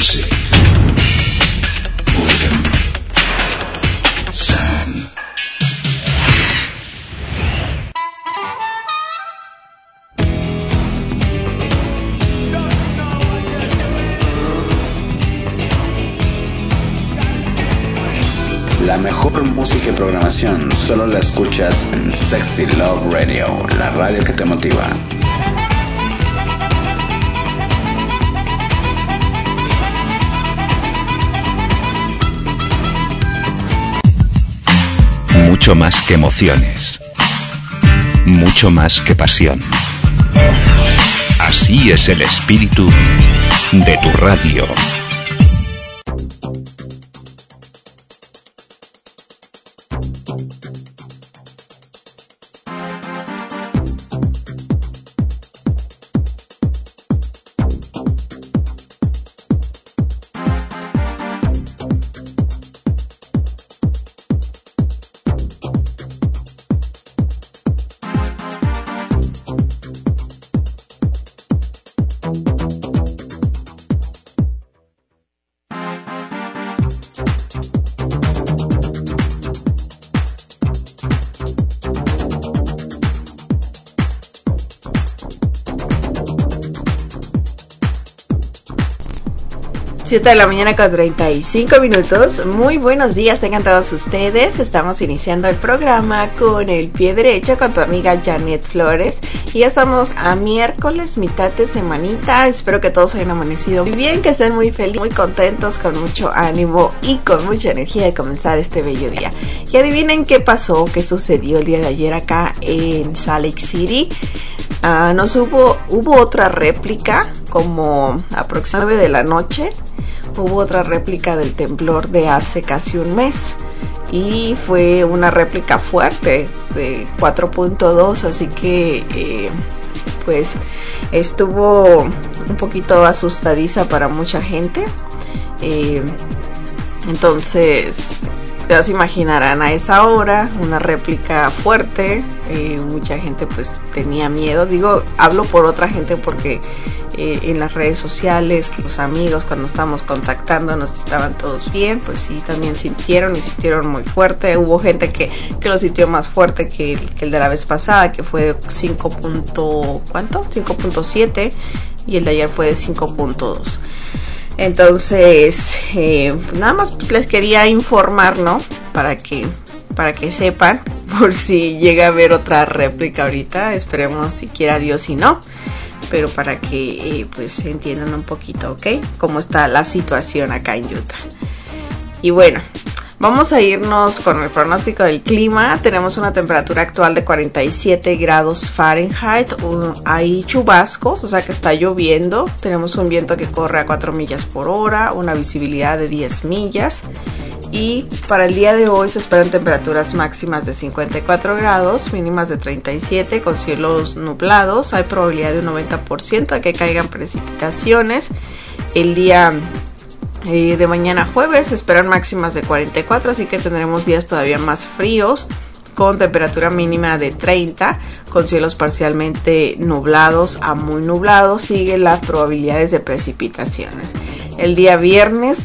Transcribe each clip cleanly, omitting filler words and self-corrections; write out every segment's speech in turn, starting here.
music, rhythm, sound. La mejor música y programación solo la escuchas en Sexy Love Radio, la radio que te motiva. Mucho más que emociones, mucho más que pasión. Así es el espíritu de tu radio. De la mañana con 35 minutos. Muy buenos días tengan todos ustedes. Estamos iniciando el programa con el pie derecho con tu amiga Janet Flores y ya estamos a miércoles, mitad de semanita. Espero que todos hayan amanecido muy bien, que estén muy felices, muy contentos, con mucho ánimo y con mucha energía de comenzar este bello día. Y adivinen qué pasó, qué sucedió el día de ayer acá en Salt Lake City. Hubo otra réplica como aproximadamente de la noche. Hubo otra réplica del temblor de hace casi un mes y fue una réplica fuerte de 4.2, así que pues estuvo un poquito asustadiza para mucha gente. Entonces ya se imaginarán, a esa hora una réplica fuerte, mucha gente pues tenía miedo. Hablo por otra gente porque en las redes sociales, los amigos cuando estábamos contactándonos estaban todos bien, pues sí, también sintieron muy fuerte. Hubo gente que lo sintió más fuerte que el de la vez pasada, que fue de 5.7 y el de ayer fue de 5.2. Entonces, nada más les quería informar, ¿no? Para que sepan, por si llega a haber otra réplica ahorita. Esperemos, si quiera Dios, y no. Pero para que pues entiendan un poquito, ¿ok? Cómo está la situación acá en Utah. Y bueno, vamos a irnos con el pronóstico del clima. Tenemos una temperatura actual de 47 grados Fahrenheit. Hay chubascos, o sea que está lloviendo. Tenemos un viento que corre a 4 millas por hora, una visibilidad de 10 millas. Y para el día de hoy se esperan temperaturas máximas de 54 grados, mínimas de 37, con cielos nublados. Hay probabilidad de un 90% de que caigan precipitaciones. El día de mañana jueves se esperan máximas de 44, así que tendremos días todavía más fríos, con temperatura mínima de 30, con cielos parcialmente nublados a muy nublados. Siguen las probabilidades de precipitaciones. El día viernes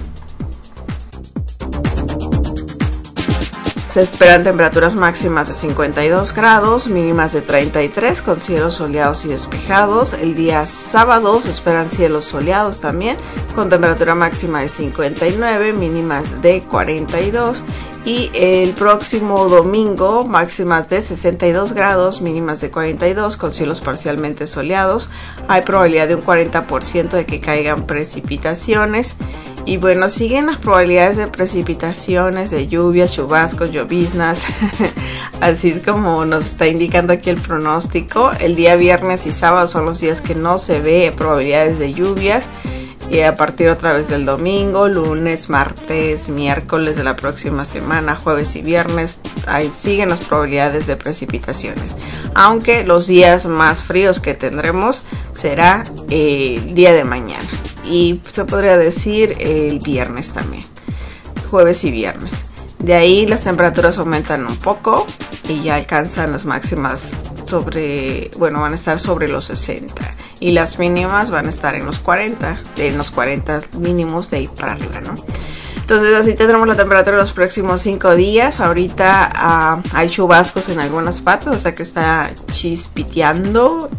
se esperan temperaturas máximas de 52 grados, mínimas de 33, con cielos soleados y despejados. El día sábado se esperan cielos soleados también, con temperatura máxima de 59, mínimas de 42. Y el próximo domingo, máximas de 62 grados, mínimas de 42, con cielos parcialmente soleados. Hay probabilidad de un 40% de que caigan precipitaciones. Y bueno, siguen las probabilidades de precipitaciones, de lluvias, chubascos, lloviznas. Así es como nos está indicando aquí el pronóstico. El día viernes y sábado son los días que no se ve probabilidades de lluvias. Y a partir otra vez del domingo, lunes, martes, miércoles de la próxima semana, jueves y viernes, ahí siguen las probabilidades de precipitaciones. Aunque los días más fríos que tendremos será el día de mañana. Y se podría decir el viernes también, jueves y viernes. De ahí las temperaturas aumentan un poco y ya alcanzan las máximas van a estar sobre los 60. y las mínimas van a estar en los 40 mínimos de ahí para arriba, ¿no? Entonces así tendremos la temperatura en los próximos 5 días. Ahorita hay chubascos en algunas partes, o sea que está chispeando,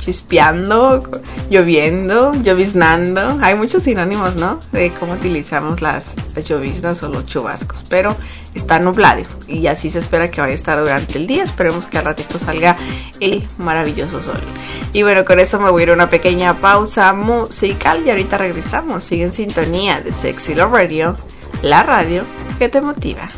lloviendo, lloviznando. Hay muchos sinónimos, ¿no? De cómo utilizamos las lloviznas o los chubascos, pero está nublado y así se espera que vaya a estar durante el día. Esperemos que al ratito salga el maravilloso sol. Y bueno, con eso me voy a ir a una pequeña pausa musical y ahorita regresamos. Sigue en sintonía de Sexy Love Radio, la radio que te motiva.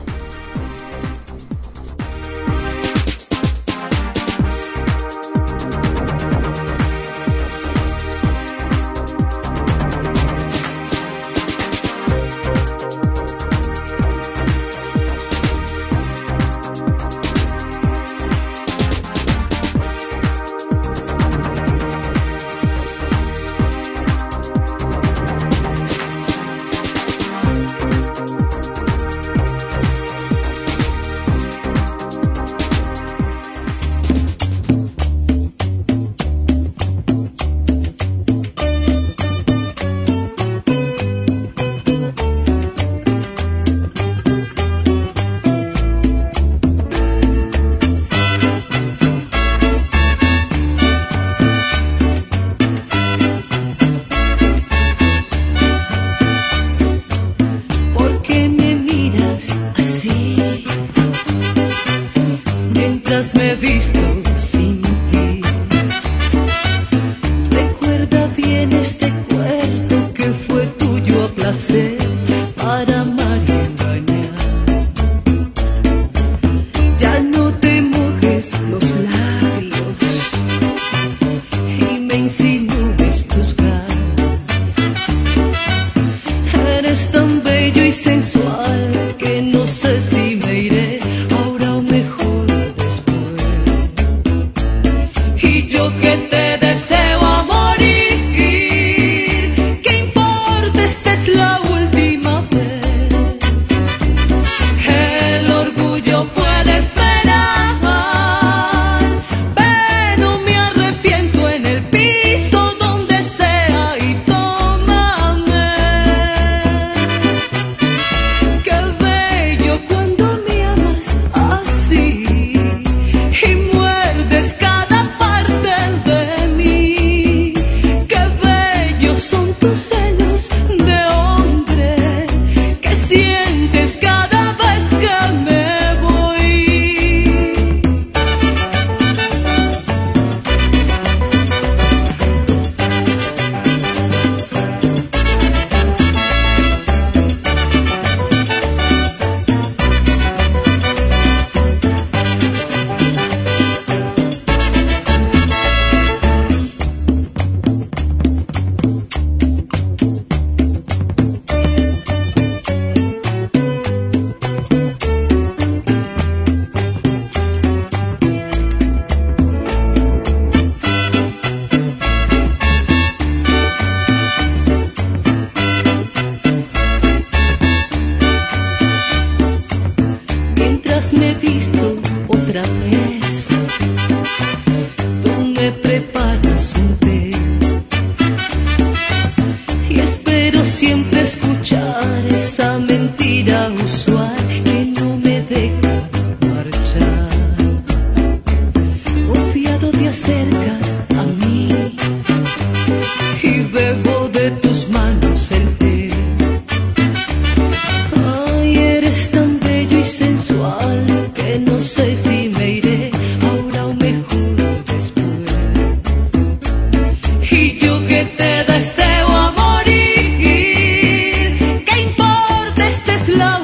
Love.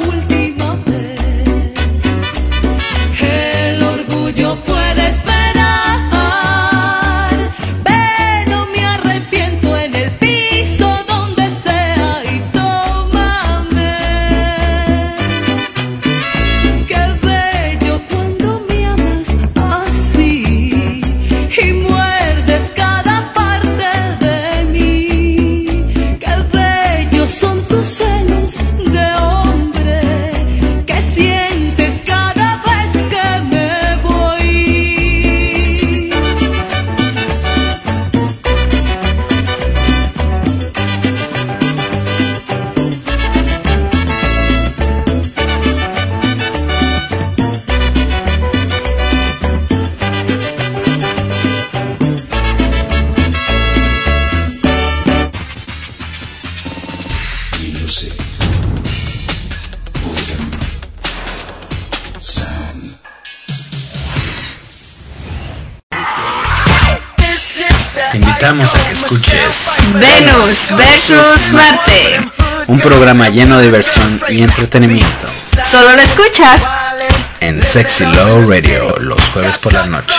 invitamos a que escuches Venus versus Marte. Un programa lleno de diversión y entretenimiento. Solo lo escuchas en Sexy Love Radio los jueves por la noche.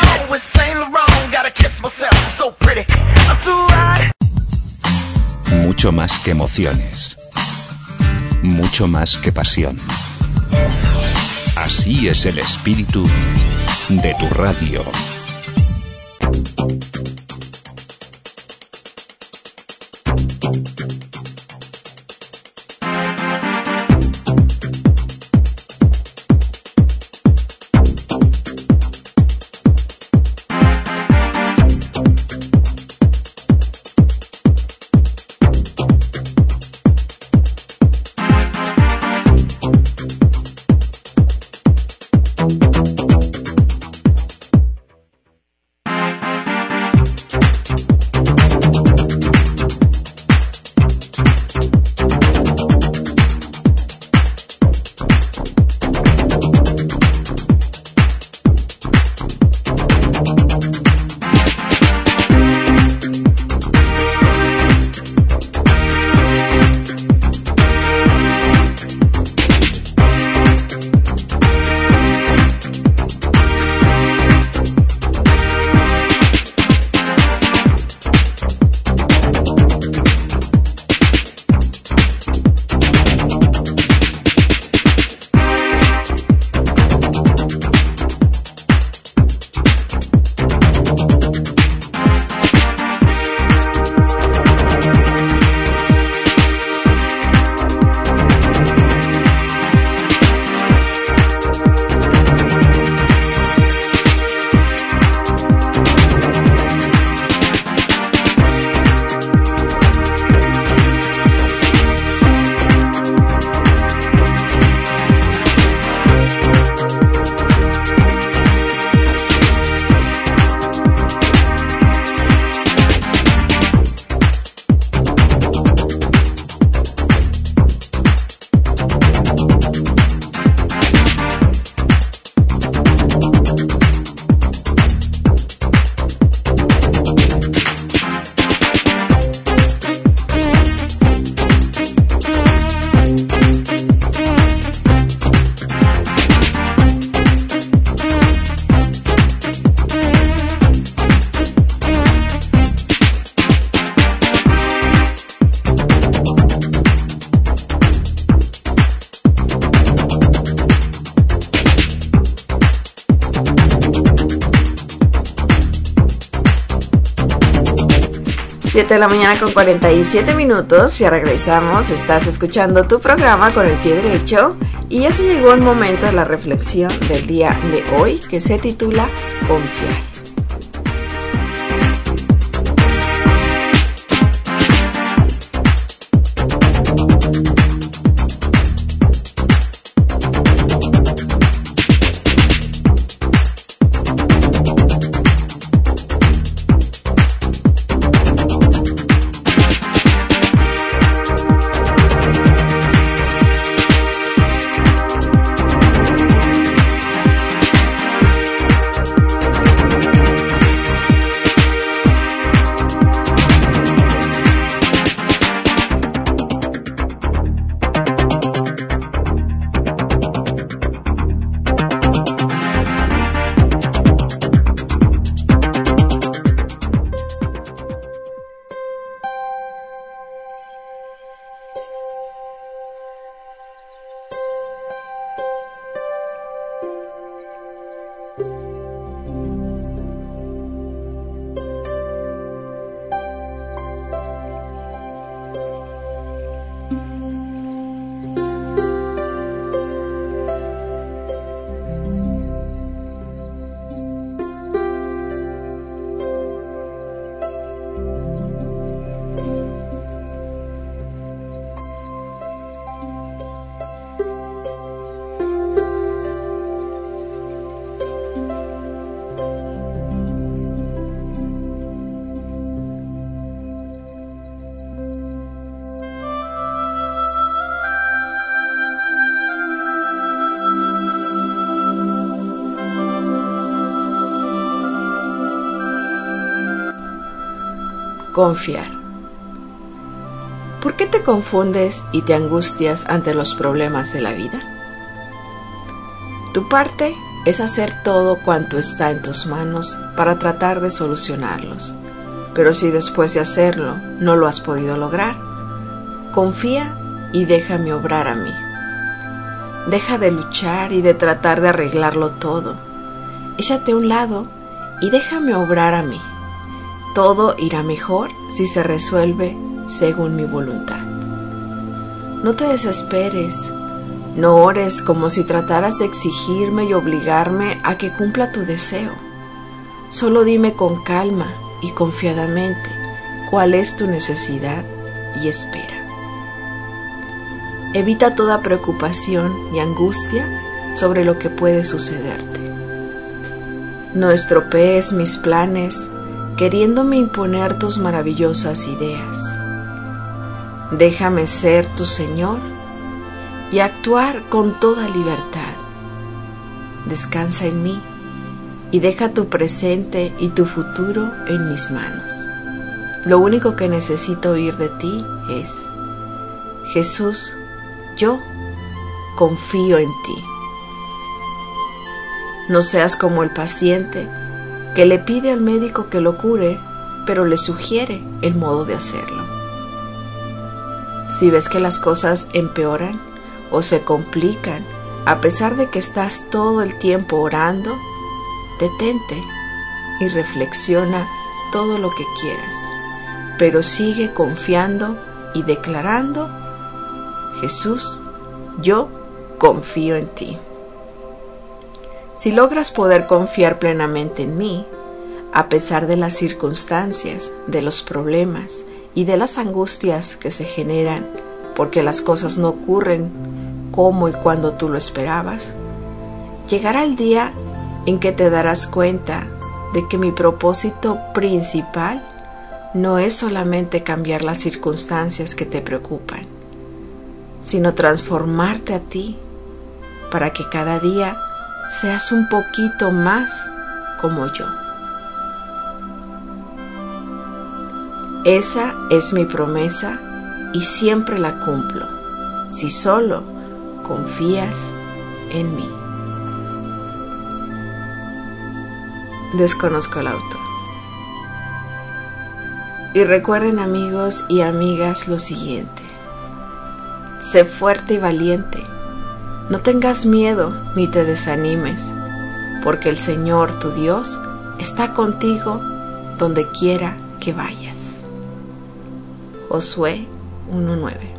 Mucho más que emociones. Mucho más que pasión. Así es el espíritu de tu radio. De la mañana con 47 minutos, ya regresamos. Estás escuchando tu programa Con el Pie Derecho y ya se llegó el momento de la reflexión del día de hoy, que se titula Confiar. Confiar. ¿Por qué te confundes y te angustias ante los problemas de la vida? Tu parte es hacer todo cuanto está en tus manos para tratar de solucionarlos. Pero si después de hacerlo no lo has podido lograr, confía y déjame obrar a mí. Deja de luchar y de tratar de arreglarlo todo. Échate a un lado y déjame obrar a mí. Todo irá mejor si se resuelve según mi voluntad. No te desesperes, no ores como si trataras de exigirme y obligarme a que cumpla tu deseo. Solo dime con calma y confiadamente cuál es tu necesidad y espera. Evita toda preocupación y angustia sobre lo que puede sucederte. No estropees mis planes queriéndome imponer tus maravillosas ideas. Déjame ser tu Señor y actuar con toda libertad. Descansa en mí y deja tu presente y tu futuro en mis manos. Lo único que necesito oír de ti es: Jesús, yo confío en ti. No seas como el paciente que le pide al médico que lo cure, pero le sugiere el modo de hacerlo. Si ves que las cosas empeoran o se complican, a pesar de que estás todo el tiempo orando, detente y reflexiona todo lo que quieras, pero sigue confiando y declarando: Jesús, yo confío en ti. Si logras poder confiar plenamente en mí, a pesar de las circunstancias, de los problemas y de las angustias que se generan porque las cosas no ocurren como y cuando tú lo esperabas, llegará el día en que te darás cuenta de que mi propósito principal no es solamente cambiar las circunstancias que te preocupan, sino transformarte a ti para que cada día seas un poquito más como yo. Esa es mi promesa y siempre la cumplo, si solo confías en mí. Desconozco el autor. Y recuerden, amigos y amigas, lo siguiente: sé fuerte y valiente. No tengas miedo ni te desanimes, porque el Señor, tu Dios, está contigo donde quiera que vayas. Josué 1:9.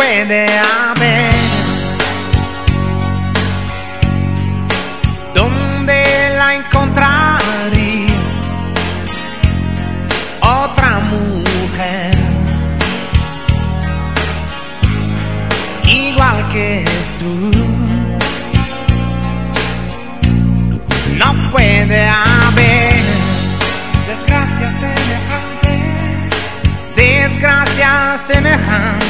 puede haber. ¿Dónde la encontraría? Otra mujer igual que tú. No puede haber desgracia semejante, desgracia semejante.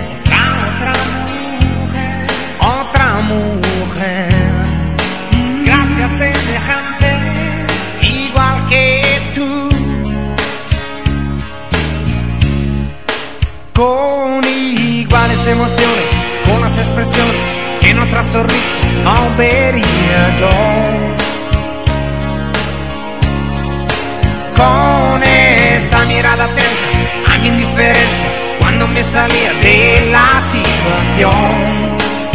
Otra mujer, desgracia semejante, igual que tú. Con iguales emociones, con las expresiones que en otra sonrisa no vería yo. Con esa mirada atenta a mi indiferencia cuando me salía de la situación.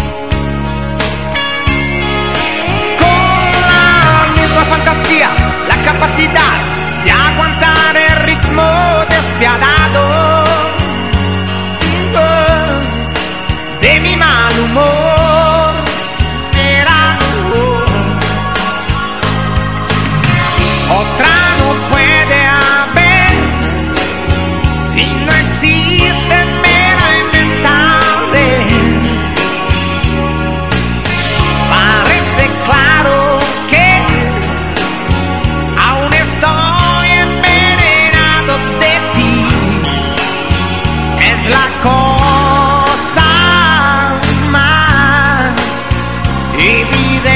Con la misma fantasía, la capacidad de aguantar el ritmo despiadado de mi mal humor. Era otra no puede haber si no existe mera inventable. Parece claro que aún estoy envenenado de ti. Es la cosa más evidente.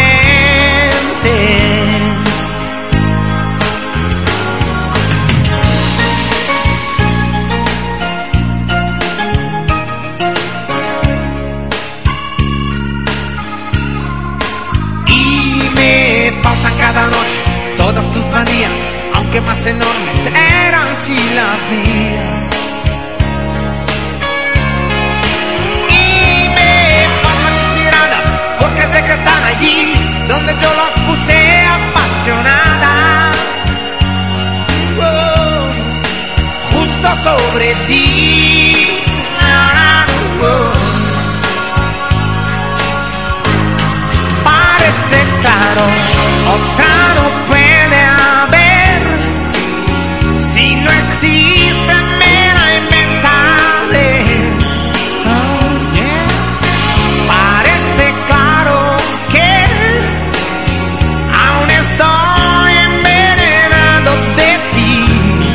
Y me faltan cada noche todas tus manías, aunque más enormes eran si las mías. Y me faltan tus miradas, porque sé que están allí donde yo las puse apasionadas. Justo sobre ti. Parece claro, otra no puede haber si no existe mera inventable. Oh, yeah. Parece claro que aún estoy envenenado de ti.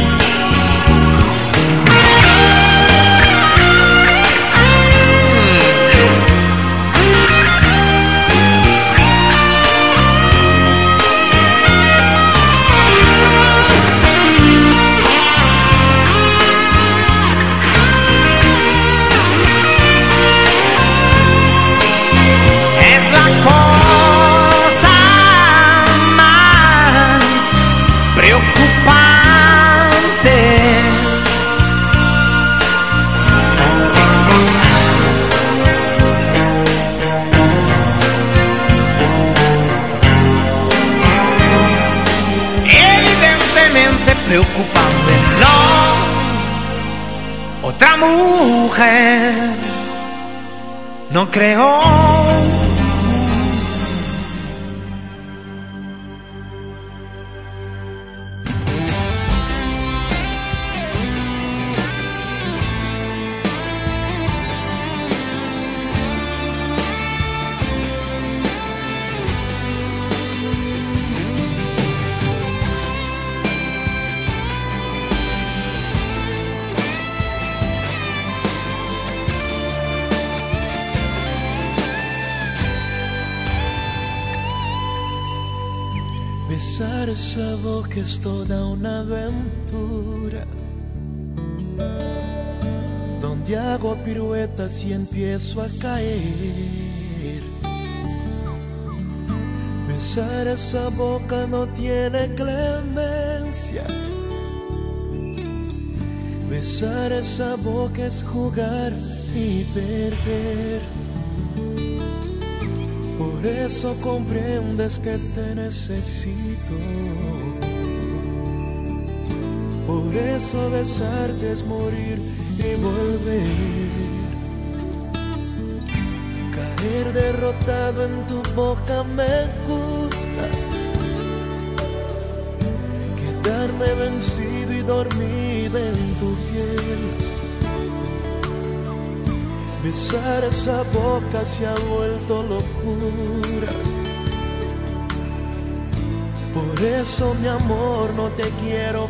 Es la cosa más preocupante. Evidentemente preocupante. No, otra mujer. No creo. Besar esa boca es toda una aventura, donde hago piruetas y empiezo a caer. Besar esa boca no tiene clemencia. Besar esa boca es jugar y perder. Por eso comprendes que te necesito. Por eso besarte es morir y volver. Caer derrotado en tu boca me gusta. Quedarme vencido y dormido en tu piel. Besar esa boca se ha vuelto locura. Por eso, mi amor, no te quiero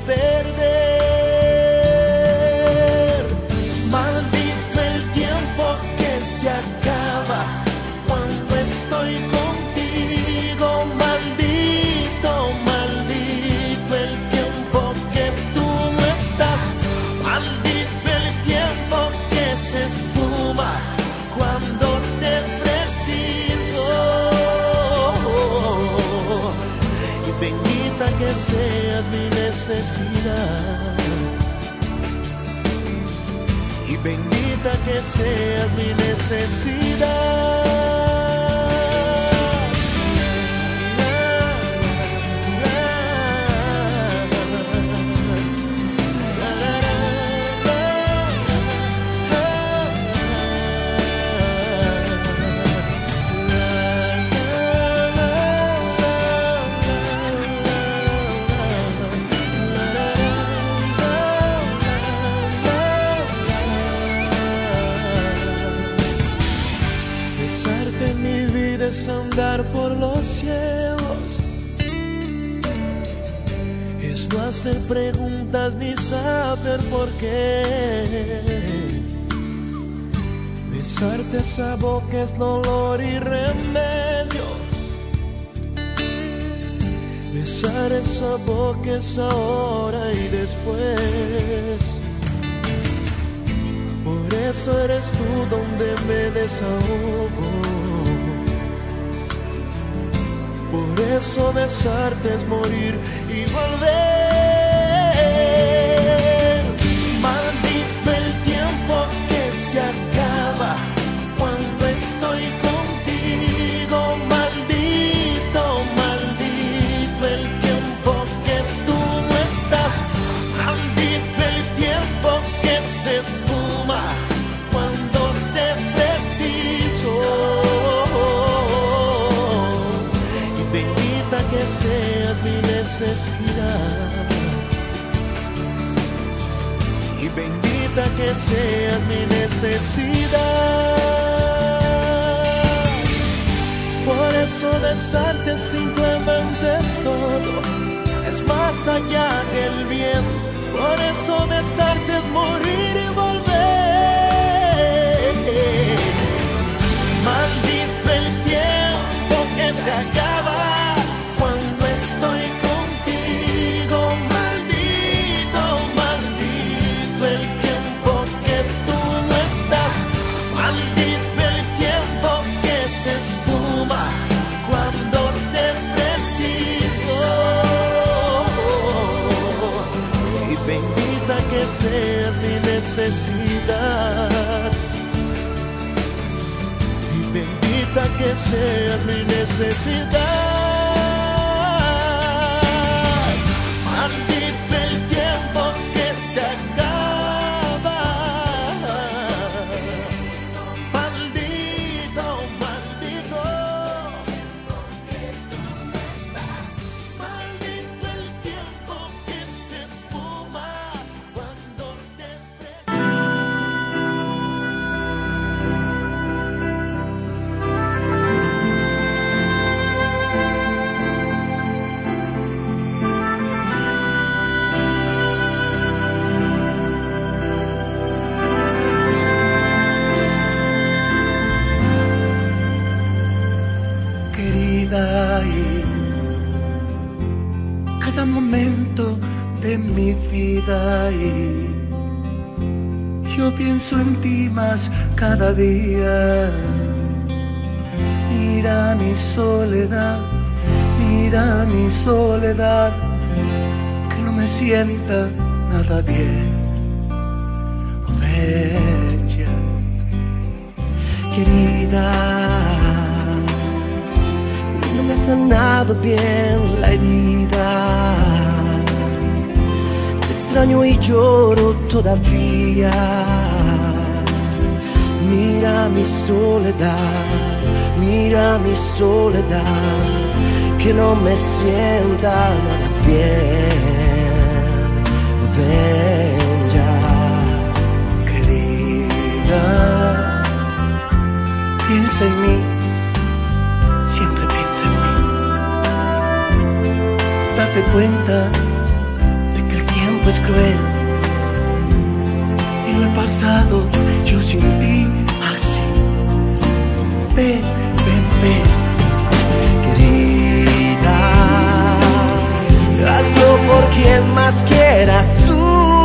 perder. Maldito el tiempo que se acaba cuando estoy contigo. Maldito, maldito el tiempo que tú no estás. Maldito el tiempo que se esfuma cuando te preciso. Y bendita que seas mi necesidad. Y bendita que seas mi necesidad. Es andar por los cielos, es no hacer preguntas ni saber por qué. Besarte esa boca es dolor y remedio. Besar esa boca es ahora y después. Por eso eres tú donde me desahogo. Por eso besarte es morir y volver. Maldito el tiempo que se acaba cuando estoy contigo. Maldito, maldito el tiempo que tú no estás. Maldito el tiempo que se esfuma cuando te preciso. Que seas mi necesidad. Y bendita que seas mi necesidad. Por eso besarte es simplemente todo, es más allá del bien. Por eso besarte es morir y volver. Maldito el tiempo que se acaba cuando estoy contigo. Maldito, maldito el tiempo que tú no estás. Maldito el tiempo que se esfuma cuando te preciso. Y bendita que seas mi necesidad. Y bendita que seas mi necesidad. Cada momento de mi vida y yo pienso en ti más cada día. Mira mi soledad, que no me sienta nada bien. Oh, bella, querida, no me ha sanado bien la herida. Te extraño y lloro todavía. Mira mi soledad, mira mi soledad, que no me sienta nada bien. Ven ya, querida, piensa en mí, siempre piensa en mí. Date cuenta de que el tiempo es cruel y lo he pasado yo sin ti así. Ven, ven, ven, querida, hazlo por quien más quieras tú.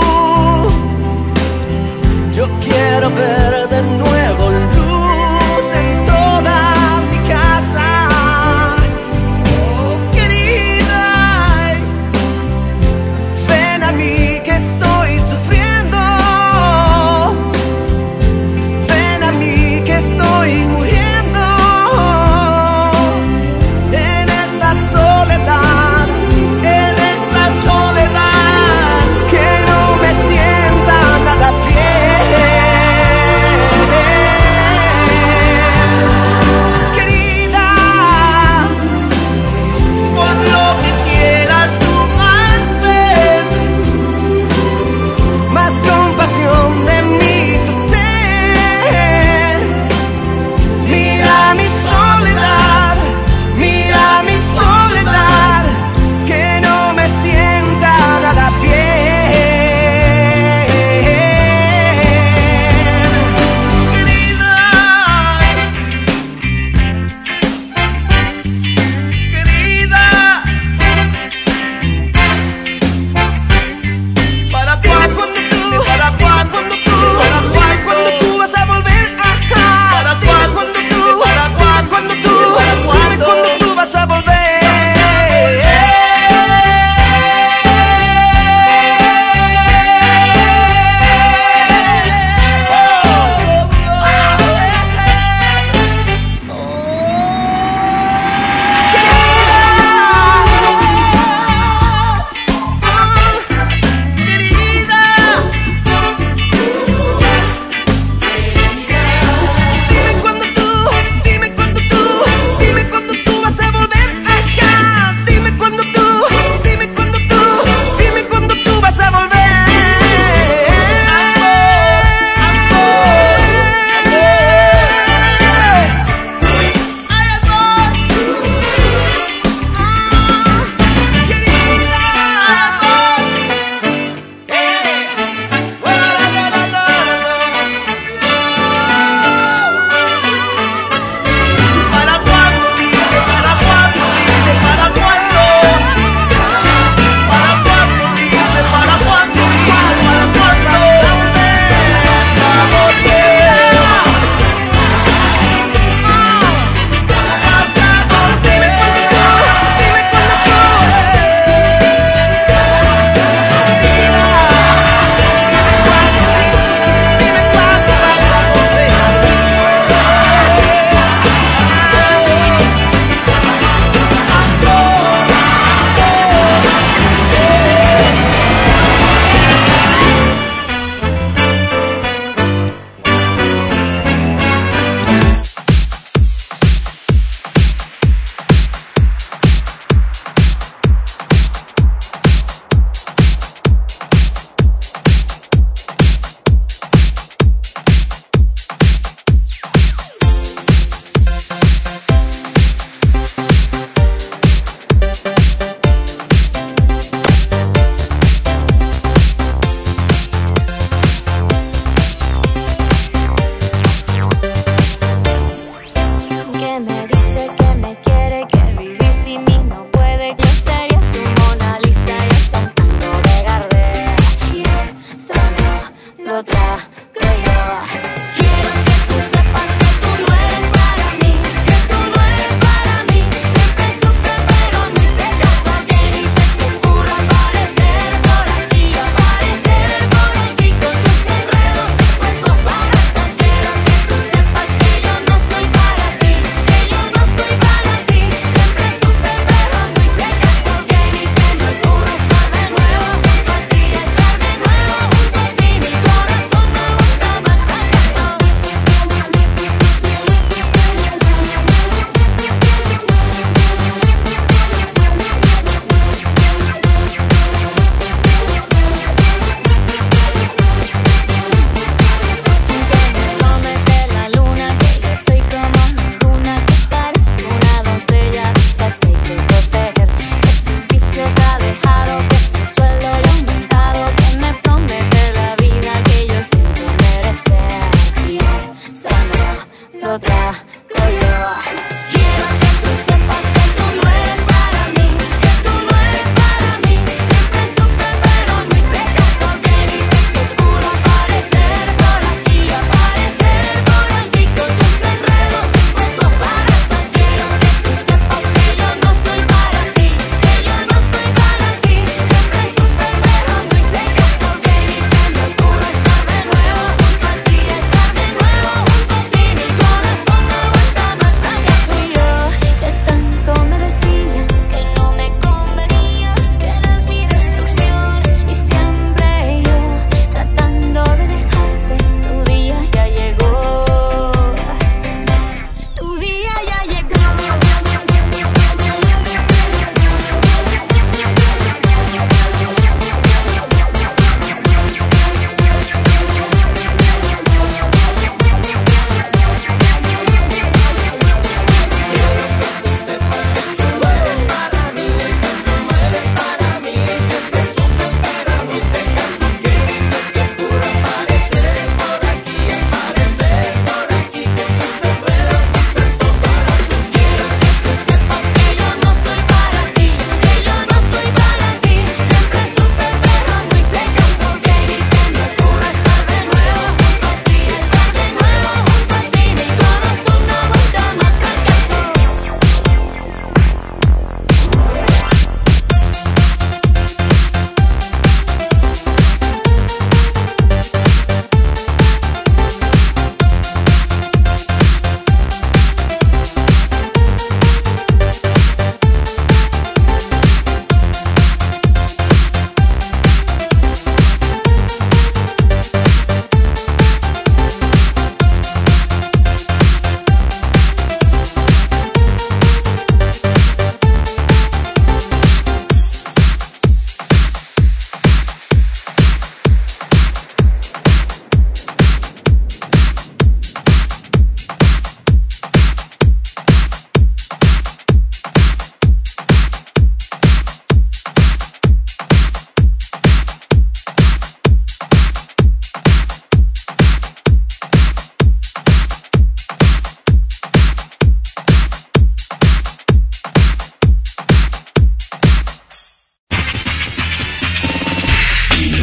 Yo quiero ver de nuevo luz en toda mi casa. Oh, querida, ven a mí que estoy sufriendo. Ven a mí que estoy muriendo.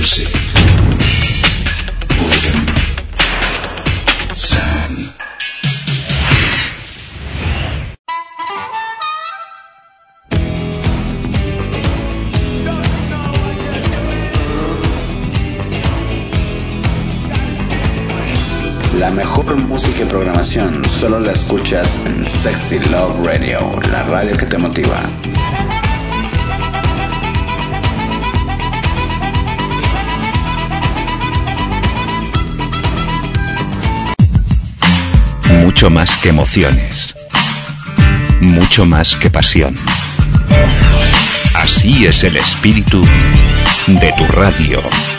music. Boredom. Sound. La mejor música y programación solo la escuchas en Sexy Love Radio, la radio que te motiva. Mucho más que emociones. Mucho más que pasión. Así es el espíritu de tu radio.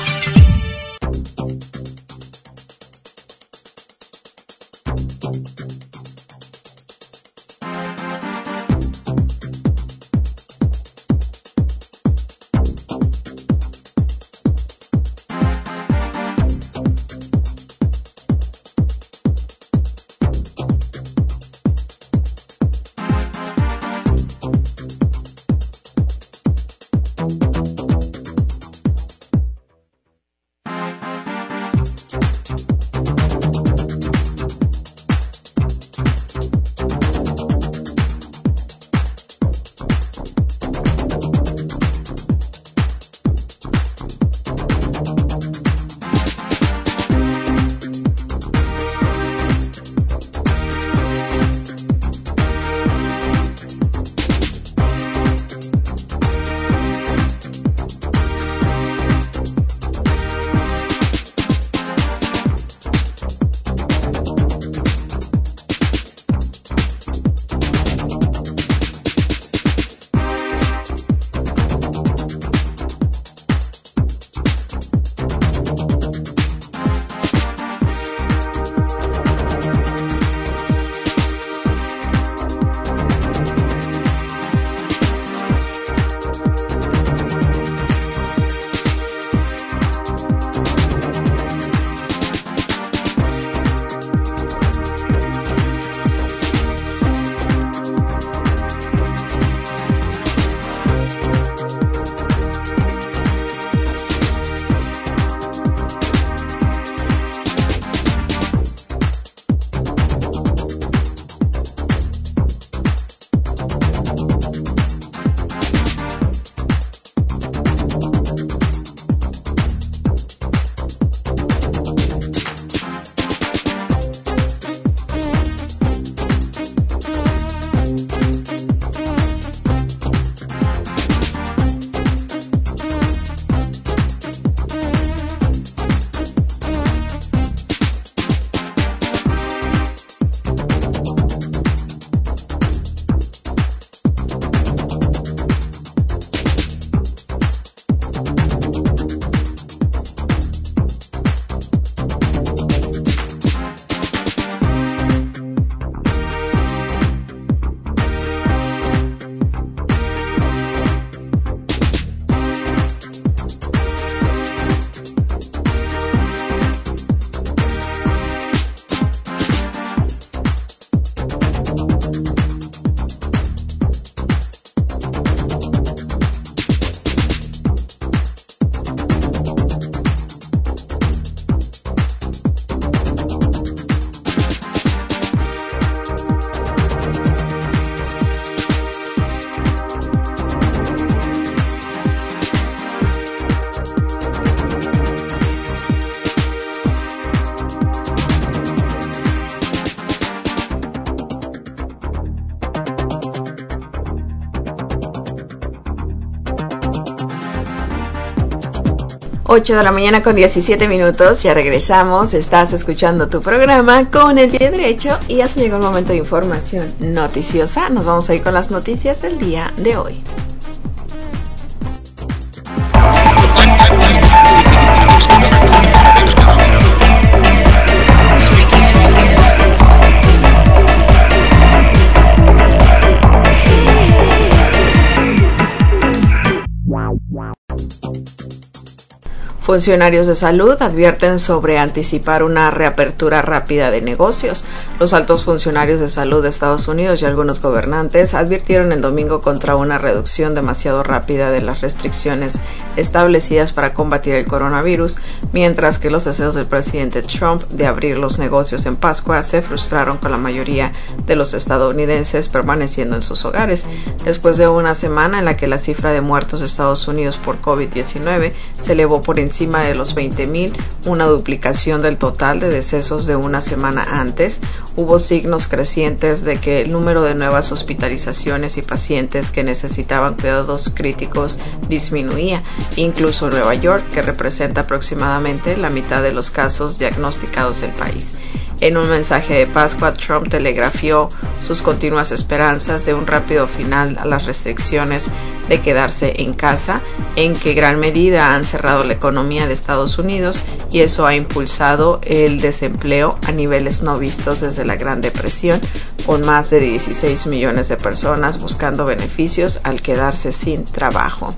Ocho de la mañana con 17 minutos, ya regresamos, estás escuchando tu programa con el pie derecho y ya se llegó el momento de información noticiosa. Nos vamos a ir con las noticias del día de hoy. Funcionarios de salud advierten sobre anticipar una reapertura rápida de negocios. Los altos funcionarios de salud de Estados Unidos y algunos gobernantes advirtieron el domingo contra una reducción demasiado rápida de las restricciones establecidas para combatir el coronavirus, mientras que los deseos del presidente Trump de abrir los negocios en Pascua se frustraron con la mayoría de los estadounidenses permaneciendo en sus hogares. Después de una semana en la que la cifra de muertos de Estados Unidos por COVID-19 se elevó por encima de los 20,000, una duplicación del total de decesos de una semana antes, hubo signos crecientes de que el número de nuevas hospitalizaciones y pacientes que necesitaban cuidados críticos disminuía. Incluso Nueva York, que representa aproximadamente la mitad de los casos diagnosticados del país. En un mensaje de Pascua, Trump telegrafió sus continuas esperanzas de un rápido final a las restricciones de quedarse en casa, en que gran medida han cerrado la economía de Estados Unidos, y eso ha impulsado el desempleo a niveles no vistos desde la Gran Depresión, con más de 16 millones de personas buscando beneficios al quedarse sin trabajo.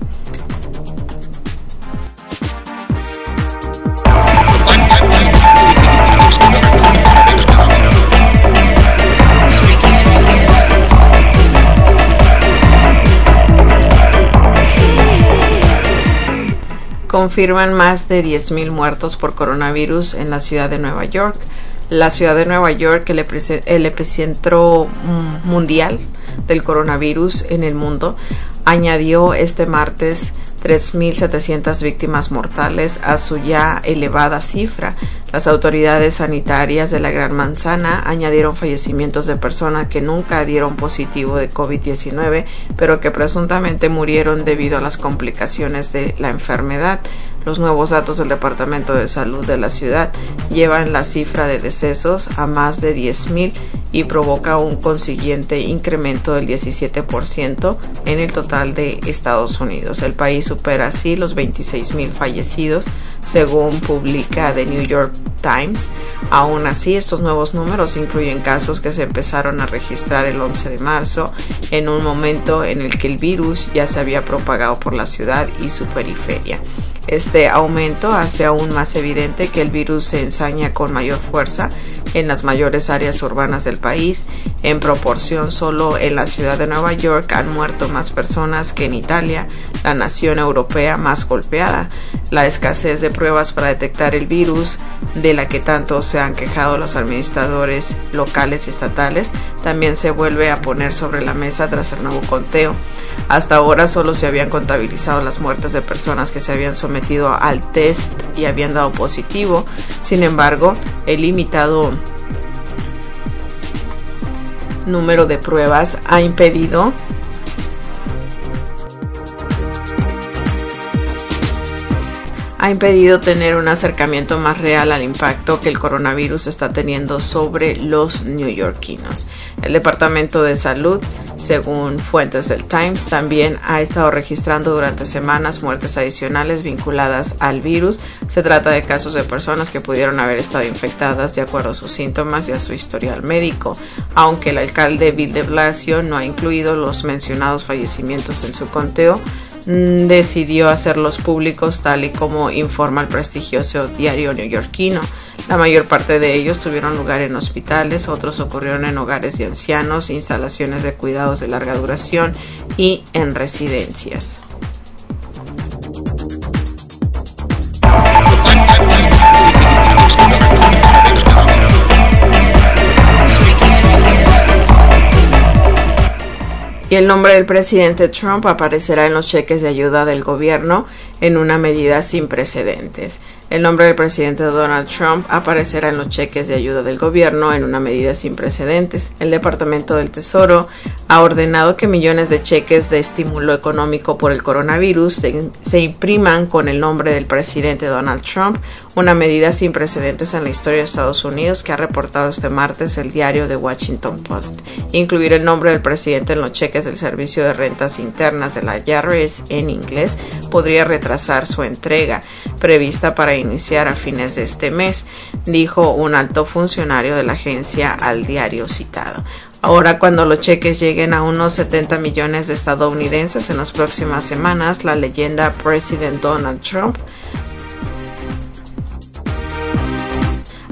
Confirman más de 10,000 muertos por coronavirus en la ciudad de Nueva York. La ciudad de Nueva York, el epicentro mundial del coronavirus en el mundo, añadió este martes 3,700 víctimas mortales a su ya elevada cifra. Las autoridades sanitarias de la Gran Manzana añadieron fallecimientos de personas que nunca dieron positivo de COVID-19, pero que presuntamente murieron debido a las complicaciones de la enfermedad. Los nuevos datos del Departamento de Salud de la ciudad llevan la cifra de decesos a más de 10,000 y provoca un consiguiente incremento del 17% en el total de Estados Unidos. El país supera así los 26,000 fallecidos, según publica The New York Times. Aún así, estos nuevos números incluyen casos que se empezaron a registrar el 11 de marzo, en un momento en el que el virus ya se había propagado por la ciudad y su periferia. Este aumento hace aún más evidente que el virus se ensaña con mayor fuerza en las mayores áreas urbanas del país. En proporción, solo en la ciudad de Nueva York han muerto más personas que en Italia, la nación europea más golpeada. La escasez de pruebas para detectar el virus, de la que tanto se han quejado los administradores locales y estatales, también se vuelve a poner sobre la mesa tras el nuevo conteo. Hasta ahora solo se habían contabilizado las muertes de personas que se habían sometido al test y habían dado positivo. Sin embargo, el limitado número de pruebas ha impedido tener un acercamiento más real al impacto que el coronavirus está teniendo sobre los neoyorquinos. El Departamento de Salud, según fuentes del Times, también ha estado registrando durante semanas muertes adicionales vinculadas al virus. Se trata de casos de personas que pudieron haber estado infectadas de acuerdo a sus síntomas y a su historial médico, aunque el alcalde Bill de Blasio no ha incluido los mencionados fallecimientos en su conteo. Decidió hacerlos públicos, tal y como informa el prestigioso diario neoyorquino. La mayor parte de ellos tuvieron lugar en hospitales, otros ocurrieron en hogares de ancianos, instalaciones de cuidados de larga duración y en residencias. Y el nombre del presidente Trump aparecerá en los cheques de ayuda del gobierno en una medida sin precedentes. El nombre del presidente Donald Trump aparecerá en los cheques de ayuda del gobierno en una medida sin precedentes. El Departamento del Tesoro ha ordenado que millones de cheques de estímulo económico por el coronavirus se impriman con el nombre del presidente Donald Trump, una medida sin precedentes en la historia de Estados Unidos que ha reportado este martes el diario The Washington Post. Incluir el nombre del presidente en los cheques del Servicio de Rentas Internas de la IRS en inglés podría retrasar su entrega, prevista para iniciar a fines de este mes, dijo un alto funcionario de la agencia al diario citado. Ahora, cuando los cheques lleguen a unos 70 millones de estadounidenses en las próximas semanas, la leyenda President Donald Trump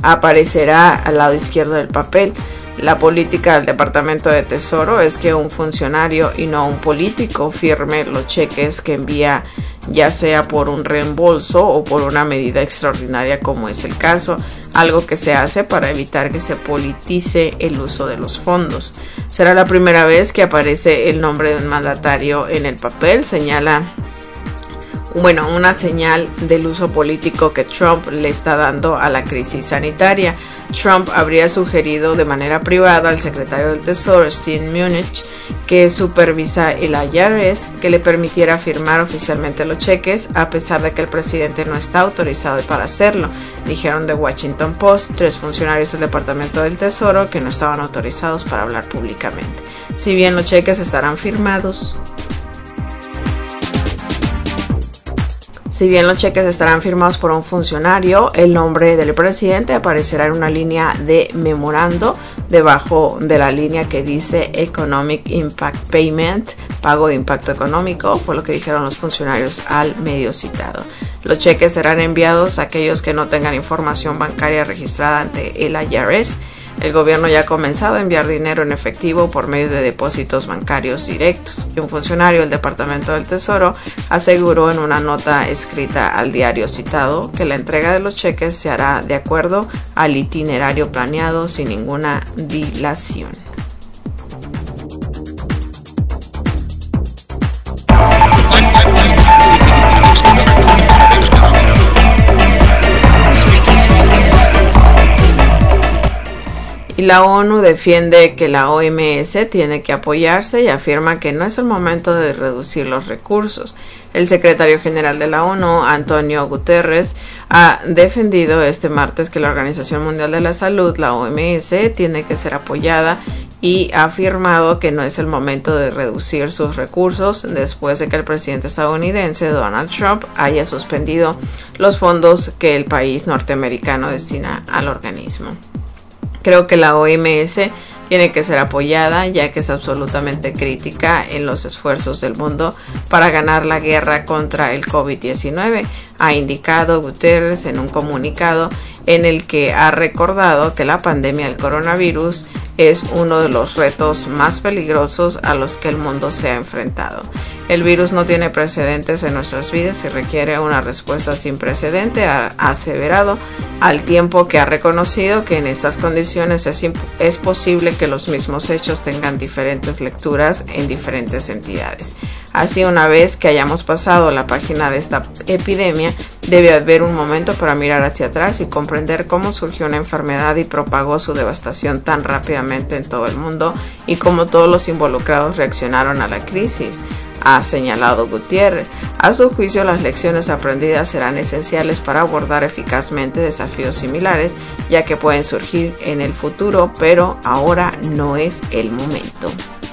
aparecerá al lado izquierdo del papel. La política del Departamento de Tesoro es que un funcionario y no un político firme los cheques que envía, ya sea por un reembolso o por una medida extraordinaria como es el caso, algo que se hace para evitar que se politice el uso de los fondos. Será la primera vez que aparece el nombre de un mandatario en el papel, una señal del uso político que Trump le está dando a la crisis sanitaria. Trump habría sugerido de manera privada al secretario del Tesoro, Steve Mnuchin, que supervisa el IRS, que le permitiera firmar oficialmente los cheques, a pesar de que el presidente no está autorizado para hacerlo, dijeron The Washington Post 3 funcionarios del Departamento del Tesoro que no estaban autorizados para hablar públicamente. Si bien los cheques estarán firmados por un funcionario, el nombre del presidente aparecerá en una línea de memorando debajo de la línea que dice Economic Impact Payment, pago de impacto económico, fue lo que dijeron los funcionarios al medio citado. Los cheques serán enviados a aquellos que no tengan información bancaria registrada ante el IRS. El gobierno ya ha comenzado a enviar dinero en efectivo por medio de depósitos bancarios directos, y un funcionario del Departamento del Tesoro aseguró en una nota escrita al diario citado que la entrega de los cheques se hará de acuerdo al itinerario planeado sin ninguna dilación. Y la ONU defiende que la OMS tiene que apoyarse y afirma que no es el momento de reducir los recursos. El secretario general de la ONU, Antonio Guterres, ha defendido este martes que la Organización Mundial de la Salud, la OMS, tiene que ser apoyada y ha afirmado que no es el momento de reducir sus recursos después de que el presidente estadounidense Donald Trump haya suspendido los fondos que el país norteamericano destina al organismo. Creo que la OMS tiene que ser apoyada, ya que es absolutamente crítica en los esfuerzos del mundo para ganar la guerra contra el COVID-19, ha indicado Guterres en un comunicado en el que ha recordado que la pandemia del coronavirus es uno de los retos más peligrosos a los que el mundo se ha enfrentado. El virus no tiene precedentes en nuestras vidas y requiere una respuesta sin precedente, ha aseverado, al tiempo que ha reconocido que en estas condiciones es posible que los mismos hechos tengan diferentes lecturas en diferentes entidades. Así, una vez que hayamos pasado la página de esta epidemia, debe haber un momento para mirar hacia atrás y comprender cómo surgió una enfermedad y propagó su devastación tan rápidamente en todo el mundo y cómo todos los involucrados reaccionaron a la crisis, ha señalado Gutiérrez. A su juicio, las lecciones aprendidas serán esenciales para abordar eficazmente desafíos similares, ya que pueden surgir en el futuro, pero ahora no es el momento.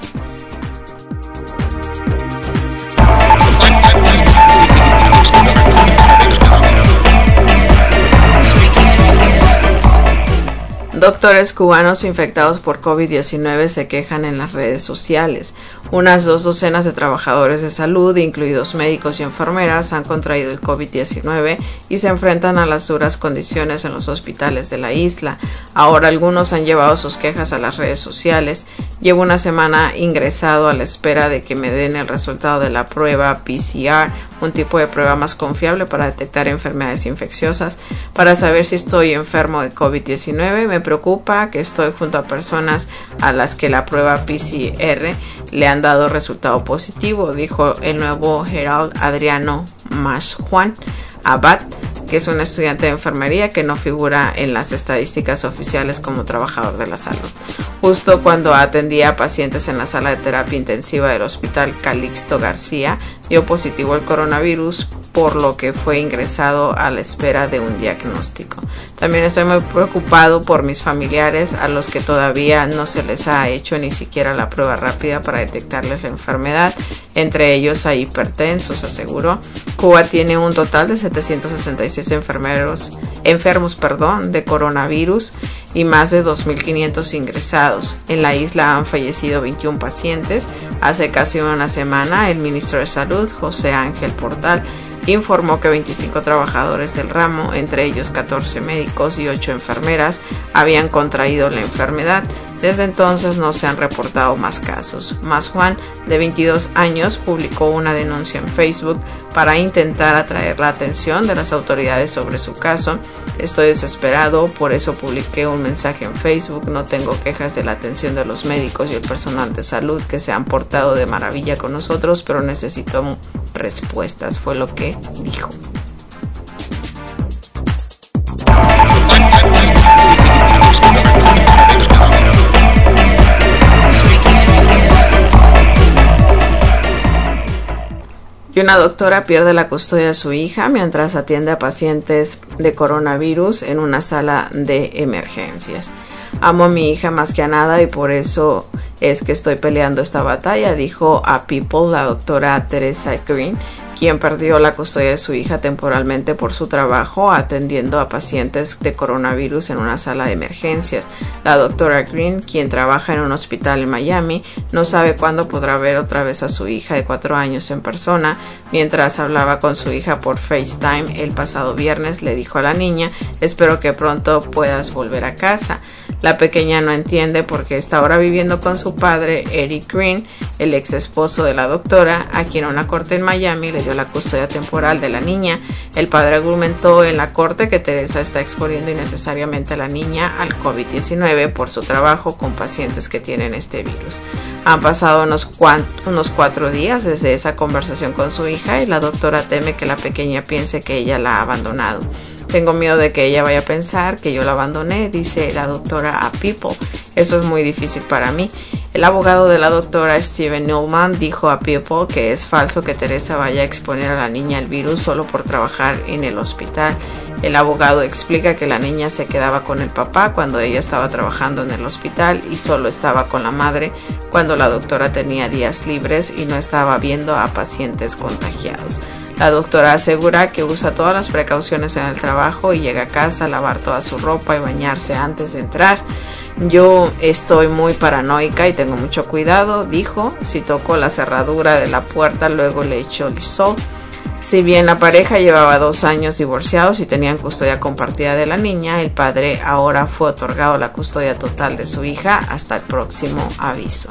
Doctores cubanos infectados por COVID-19 se quejan en las redes sociales. Unas 2 docenas de trabajadores de salud, incluidos médicos y enfermeras, han contraído el COVID-19 y se enfrentan a las duras condiciones en los hospitales de la isla. Ahora algunos han llevado sus quejas a las redes sociales. Llevo una semana ingresado a la espera de que me den el resultado de la prueba PCR, un tipo de prueba más confiable para detectar enfermedades infecciosas. Para saber si estoy enfermo de COVID-19, me preocupa que estoy junto a personas a las que la prueba PCR le han dado resultado positivo, dijo el nuevo Herald Adriano Masjuan Abad, que es un estudiante de enfermería que no figura en las estadísticas oficiales como trabajador de la salud. Justo cuando atendía a pacientes en la sala de terapia intensiva del Hospital Calixto García, dio positivo el coronavirus, por lo que fue ingresado a la espera de un diagnóstico. También estoy muy preocupado por mis familiares, a los que todavía no se les ha hecho ni siquiera la prueba rápida para detectarles la enfermedad. Entre ellos hay hipertensos, aseguró. Cuba tiene un total de 766 enfermos de coronavirus y más de 2.500 ingresados. En la isla han fallecido 21 pacientes. Hace casi una semana, el ministro de Salud, José Ángel Portal, informó que 25 trabajadores del ramo, entre ellos 14 médicos y 8 enfermeras, habían contraído la enfermedad. Desde entonces no se han reportado más casos. Mas Juan, de 22 años, publicó una denuncia en Facebook para intentar atraer la atención de las autoridades sobre su caso. Estoy desesperado, por eso publiqué un mensaje en Facebook. No tengo quejas de la atención de los médicos y el personal de salud que se han portado de maravilla con nosotros, pero necesito respuestas, fue lo que dijo. Y una doctora pierde la custodia de su hija mientras atiende a pacientes de coronavirus en una sala de emergencias. Amo a mi hija más que a nada y por eso es que estoy peleando esta batalla, dijo a People la doctora Teresa Green, quien perdió la custodia de su hija temporalmente por su trabajo atendiendo a pacientes de coronavirus en una sala de emergencias. La doctora Green, quien trabaja en un hospital en Miami, no sabe cuándo podrá ver otra vez a su hija de 4 años en persona. Mientras hablaba con su hija por FaceTime el pasado viernes, le dijo a la niña: espero que pronto puedas volver a casa. La pequeña no entiende porque está ahora viviendo con su padre, Eric Green, el ex esposo de la doctora, a quien una corte en Miami le dio la custodia temporal de la niña. El padre argumentó en la corte que Teresa está exponiendo innecesariamente a la niña al COVID-19 por su trabajo con pacientes que tienen este virus. Han pasado unos 4 días desde esa conversación con su hija y la doctora teme que la pequeña piense que ella la ha abandonado. Tengo miedo de que ella vaya a pensar que yo la abandoné, dice la doctora a People. Eso es muy difícil para mí. El abogado de la doctora, Steven Newman, dijo a People que es falso que Teresa vaya a exponer a la niña al virus solo por trabajar en el hospital. El abogado explica que la niña se quedaba con el papá cuando ella estaba trabajando en el hospital y solo estaba con la madre cuando la doctora tenía días libres y no estaba viendo a pacientes contagiados. La doctora asegura que usa todas las precauciones en el trabajo y llega a casa a lavar toda su ropa y bañarse antes de entrar. Yo estoy muy paranoica y tengo mucho cuidado, dijo. Si tocó la cerradura de la puerta, luego le echó el sol. Si bien la pareja llevaba 2 años divorciados y tenían custodia compartida de la niña, el padre ahora fue otorgado la custodia total de su hija hasta el próximo aviso.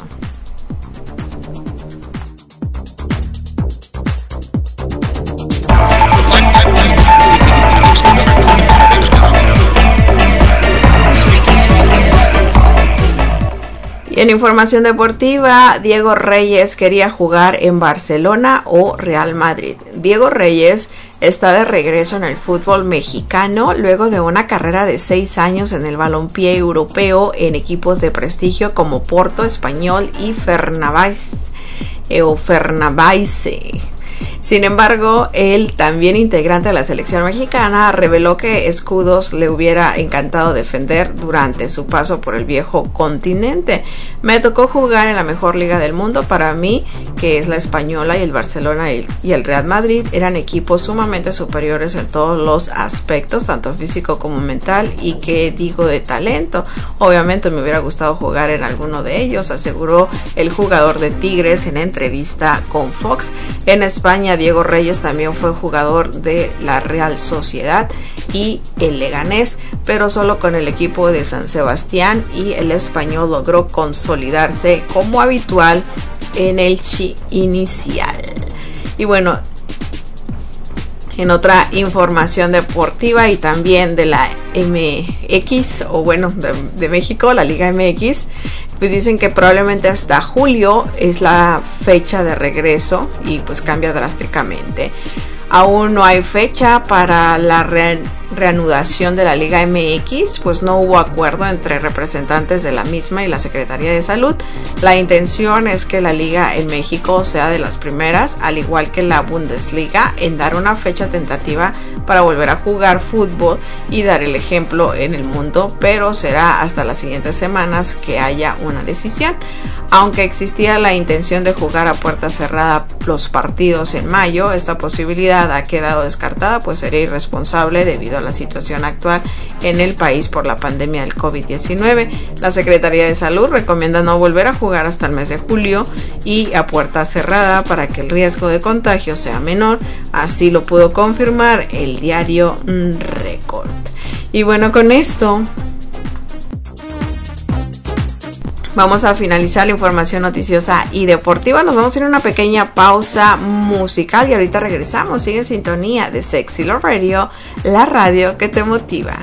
Y en información deportiva, Diego Reyes quería jugar en Barcelona o Real Madrid. Diego Reyes está de regreso en el fútbol mexicano luego de una carrera de 6 años en el balompié europeo en equipos de prestigio como Porto, Espanyol y Fenerbahce. Sin embargo, él, también integrante de la selección mexicana, reveló que escudos le hubiera encantado defender durante su paso por el viejo continente. Me tocó jugar en la mejor liga del mundo. Para mí, que es la Española, y el Barcelona y el Real Madrid eran equipos sumamente superiores en todos los aspectos, tanto físico como mental, y que digo de talento. Obviamente me hubiera gustado jugar en alguno de ellos, aseguró el jugador de Tigres en entrevista con Fox. En España, Diego Reyes también fue jugador de la Real Sociedad y el Leganés, pero solo con el equipo de San Sebastián, y el Espanyol logró consolidarse como habitual en el inicial. Y bueno, en otra información deportiva y también de la MX, o bueno, de México, la Liga MX, pues dicen que probablemente hasta julio es la fecha de regreso y pues cambia drásticamente. Aún no hay fecha para la reanudación de la Liga MX, pues no hubo acuerdo entre representantes de la misma y la Secretaría de Salud. La intención es que la Liga en México sea de las primeras, al igual que la Bundesliga, en dar una fecha tentativa para volver a jugar fútbol y dar el ejemplo en el mundo, pero será hasta las siguientes semanas que haya una decisión. Aunque existía la intención de jugar a puerta cerrada los partidos en mayo, esta posibilidad ha quedado descartada, pues sería irresponsable debido a la situación actual en el país por la pandemia del COVID-19. La Secretaría de Salud recomienda no volver a jugar hasta el mes de julio y a puerta cerrada para que el riesgo de contagio sea menor. Así lo pudo confirmar el diario Record. Y bueno, con esto vamos a finalizar la información noticiosa y deportiva. Nos vamos a ir a una pequeña pausa musical y ahorita regresamos. Sigue en sintonía de Sexy Love Radio, la radio que te motiva.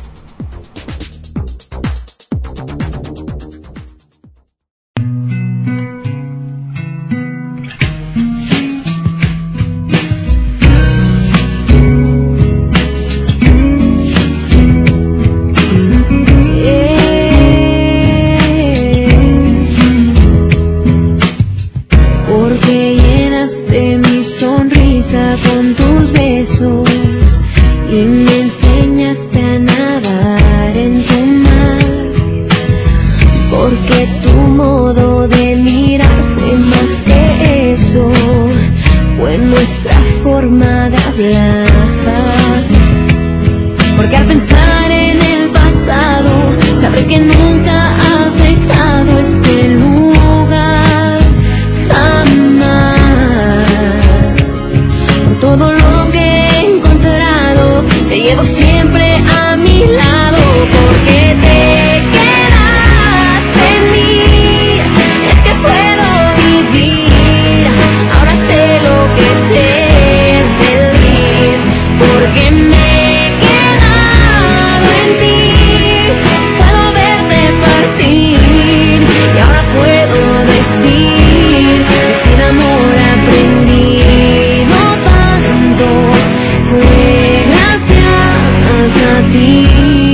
Con tus besos y me enseñaste a nadar en tu mar, porque tu modo de mirar fue más que eso, fue nuestra forma de hablar. Porque al pensar en el pasado, sabré que nunca has dejado este lugar, jamás. Todo lo que he encontrado te llevo siempre a mi lado, porque te quedaste en mí. Es que puedo vivir, ahora sé lo que es ser feliz, porque me he quedado en ti. Puedo verte partir y ahora puedo decir que sin amor aprendí. Fue gracias a ti.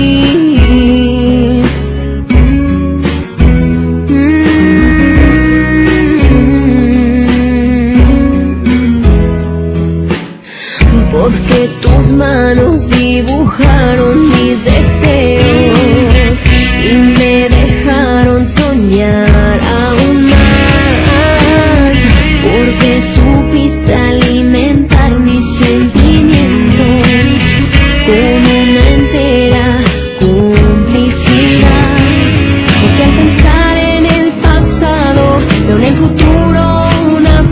Porque tus manos dibujaron mis deseos y me dejaron soñar aún más, porque supiste alimentar mis sentimientos con una entera complicidad. Porque al pensar en el pasado, veo en el futuro una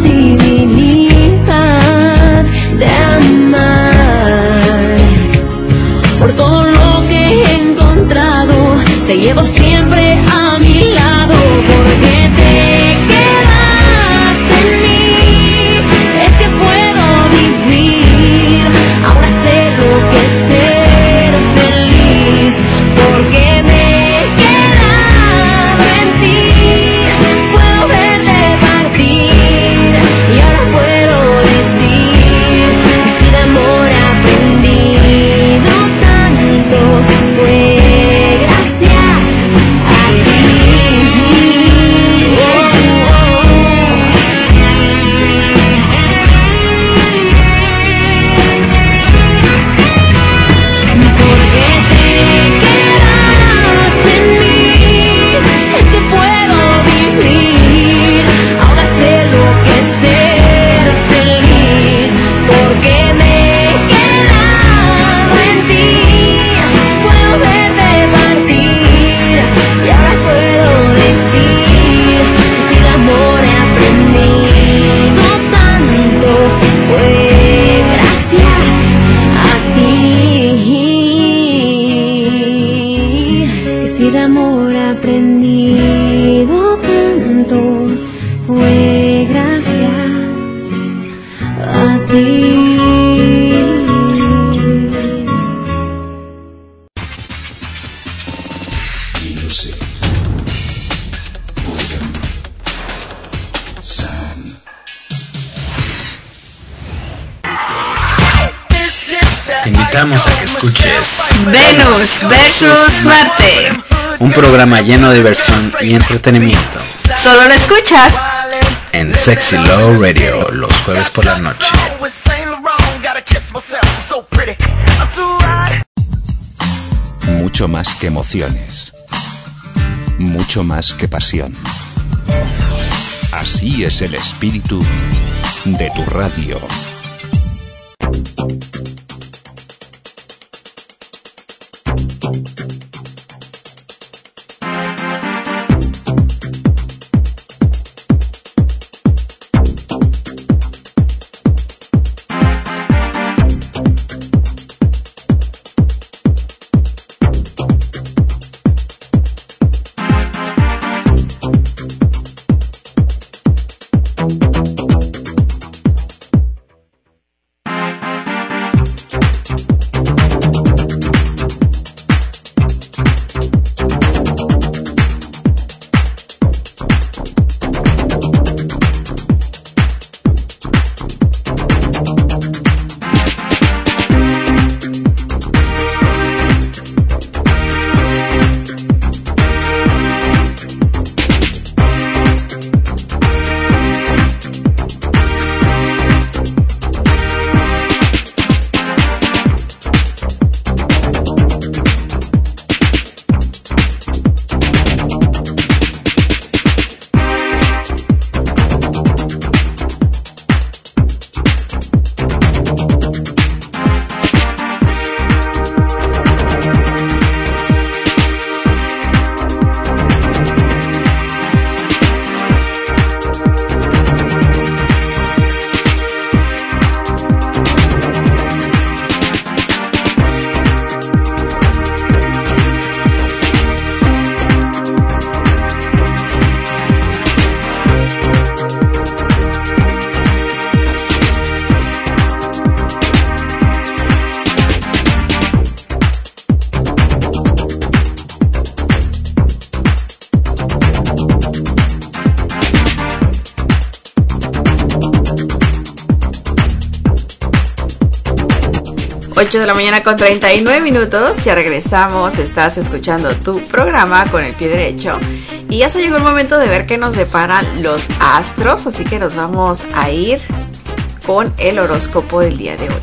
posibilidad de amar. Por todo lo que he encontrado, te llevo siempre a mi lado, porque te quedaste en mí. Es que puedo vivir, ahora sé lo que es ser feliz, porque me he quedado en ti. Puedo verte partir y ahora puedo decir que si de amor he aprendido tanto, fue gracias a ti. Te invitamos a que escuches Venus versus Marte, un programa lleno de diversión y entretenimiento solo lo escuchas en Sexy Love Radio los jueves por la noche. Mucho más que emociones, mucho más que pasión. Así es el espíritu de tu radio. 8 de la mañana con 39 minutos, ya regresamos, estás escuchando tu programa con el pie derecho y ya se llegó el momento de ver qué nos deparan los astros, así que nos vamos a ir con el horóscopo del día de hoy.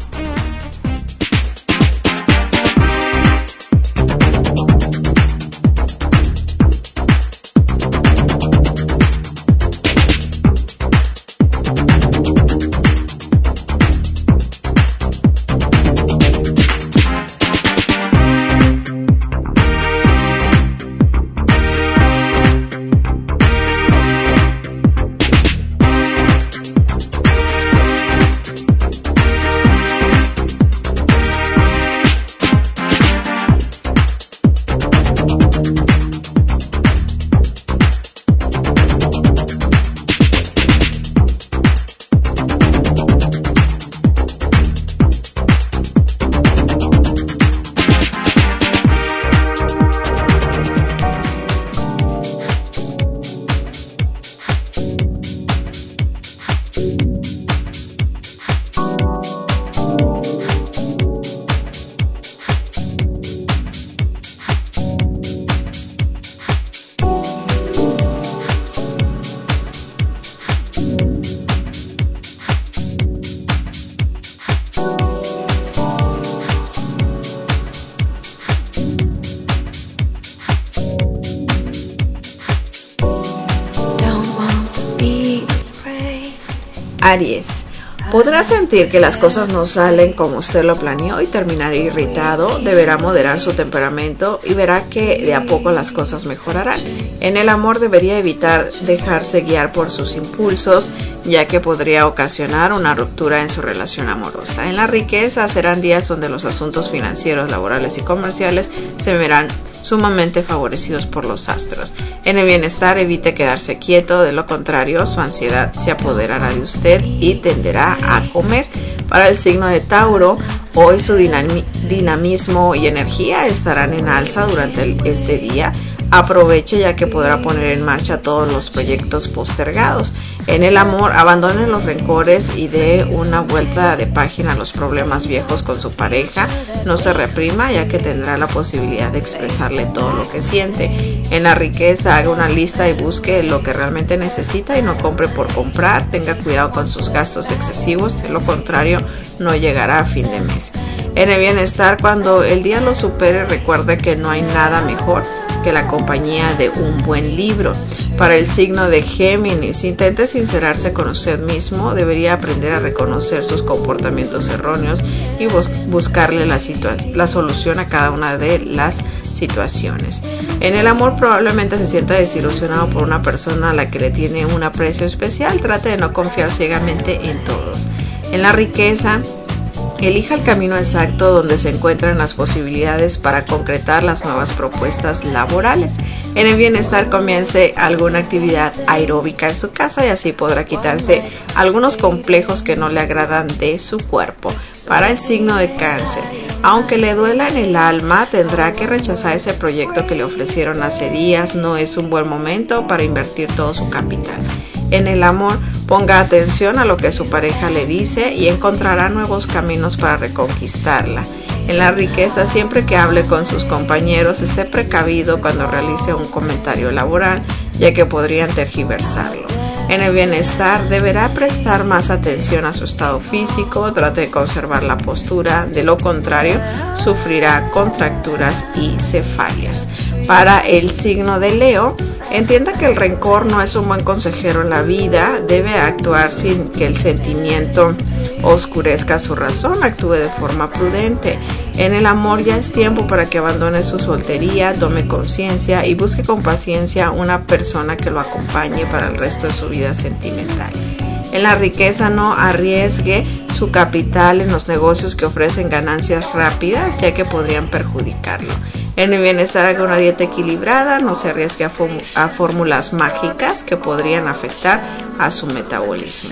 Aries, podrá sentir que las cosas no salen como usted lo planeó y terminará irritado. Deberá moderar su temperamento y verá que de a poco las cosas mejorarán. En el amor debería evitar dejarse guiar por sus impulsos, ya que podría ocasionar una ruptura en su relación amorosa. En la riqueza serán días donde los asuntos financieros, laborales y comerciales se verán sumamente favorecidos por los astros. En el bienestar evite quedarse quieto, de lo contrario su ansiedad se apoderará de usted y tenderá a comer. Para el signo de Tauro, hoy su dinamismo y energía estarán en alza durante este día. Aproveche, ya que podrá poner en marcha todos los proyectos postergados. En el amor, abandone los rencores y dé una vuelta de página a los problemas viejos con su pareja. No se reprima, ya que tendrá la posibilidad de expresarle todo lo que siente. En la riqueza, haga una lista y busque lo que realmente necesita y no compre por comprar. Tenga cuidado con sus gastos excesivos, de lo contrario no llegará a fin de mes. En el bienestar, cuando el día lo supere, recuerde que no hay nada mejor que la compañía de un buen libro. Para el signo de Géminis, intente sincerarse con usted mismo. Debería aprender a reconocer sus comportamientos erróneos y buscarle la solución a cada una de las situaciones. En el amor, probablemente se sienta desilusionado por una persona a la que le tiene un aprecio especial. Trate de no confiar ciegamente en todos. En la riqueza, elija el camino exacto donde se encuentran las posibilidades para concretar las nuevas propuestas laborales. En el bienestar, comience alguna actividad aeróbica en su casa y así podrá quitarse algunos complejos que no le agradan de su cuerpo. Para el signo de Cáncer, aunque le duela en el alma, tendrá que rechazar ese proyecto que le ofrecieron hace días. No es un buen momento para invertir todo su capital. En el amor, ponga atención a lo que su pareja le dice y encontrará nuevos caminos para reconquistarla. En la riqueza, siempre que hable con sus compañeros, esté precavido cuando realice un comentario laboral, ya que podrían tergiversarlo. En el bienestar, deberá prestar más atención a su estado físico, trate de conservar la postura, de lo contrario, sufrirá contracturas y cefalias. Para el signo de Leo, entienda que el rencor no es un buen consejero en la vida, debe actuar sin que el sentimiento oscurezca su razón, actúe de forma prudente. En el amor, ya es tiempo para que abandone su soltería, tome conciencia y busque con paciencia una persona que lo acompañe para el resto de su vida sentimental. En la riqueza, no arriesgue su capital en los negocios que ofrecen ganancias rápidas, ya que podrían perjudicarlo. En el bienestar, haga una dieta equilibrada, no se arriesgue a fórmulas mágicas que podrían afectar a su metabolismo.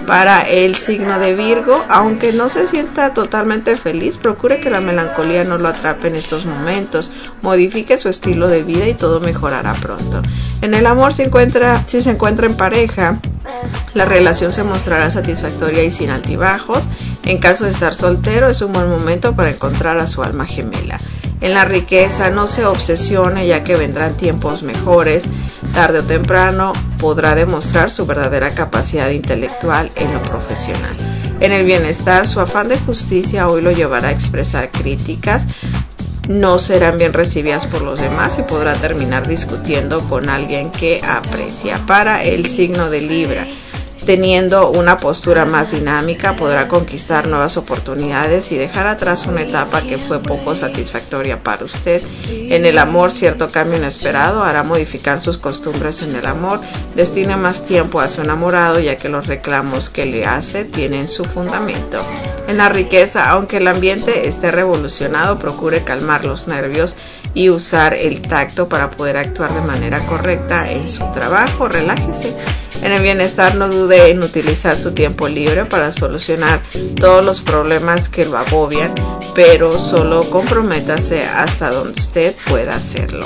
Para el signo de Virgo, aunque no se sienta totalmente feliz, procure que la melancolía no lo atrape en estos momentos. Modifique su estilo de vida y todo mejorará pronto. En el amor, si se encuentra en pareja, la relación se mostrará satisfactoria y sin altibajos. En caso de estar soltero, es un buen momento para encontrar a su alma gemela. En la riqueza, no se obsesione, ya que vendrán tiempos mejores. Tarde o temprano podrá demostrar su verdadera capacidad intelectual en lo profesional. En el bienestar, su afán de justicia hoy lo llevará a expresar críticas. No serán bien recibidas por los demás y podrá terminar discutiendo con alguien que aprecia. Para el signo de Libra, teniendo una postura más dinámica, podrá conquistar nuevas oportunidades y dejar atrás una etapa que fue poco satisfactoria para usted. En el amor, cierto cambio inesperado hará modificar sus costumbres en el amor. Destine más tiempo a su enamorado, ya que los reclamos que le hace tienen su fundamento. En la riqueza, aunque el ambiente esté revolucionado, procure calmar los nervios y usar el tacto para poder actuar de manera correcta en su trabajo. Relájese. En el bienestar, no dude en utilizar su tiempo libre para solucionar todos los problemas que lo agobian, pero solo comprométase hasta donde usted pueda hacerlo.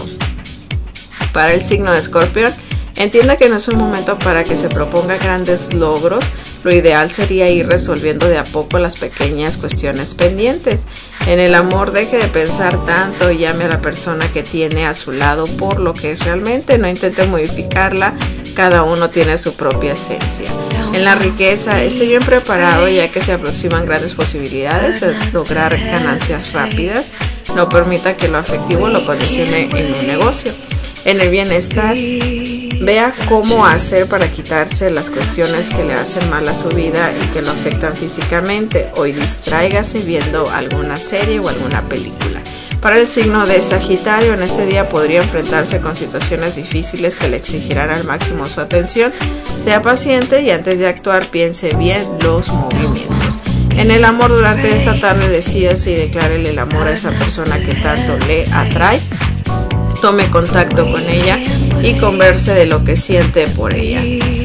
Para el signo de Escorpión, entienda que no es un momento para que se proponga grandes logros. Lo ideal sería ir resolviendo de a poco las pequeñas cuestiones pendientes. En el amor, deje de pensar tanto y llame a la persona que tiene a su lado por lo que es realmente. No intente modificarla. Cada uno tiene su propia esencia. En la riqueza, esté bien preparado, ya que se aproximan grandes posibilidades de lograr ganancias rápidas. No permita que lo afectivo lo condicione en un negocio. En el bienestar, vea cómo hacer para quitarse las cuestiones que le hacen mal a su vida y que lo afectan físicamente. Hoy distráigase viendo alguna serie o alguna película. Para el signo de Sagitario, en este día podría enfrentarse con situaciones difíciles que le exigirán al máximo su atención. Sea paciente y antes de actuar piense bien los movimientos. En el amor, durante esta tarde decídase y declárele el amor a esa persona que tanto le atrae. Tome contacto con ella y converse de lo que siente por ella.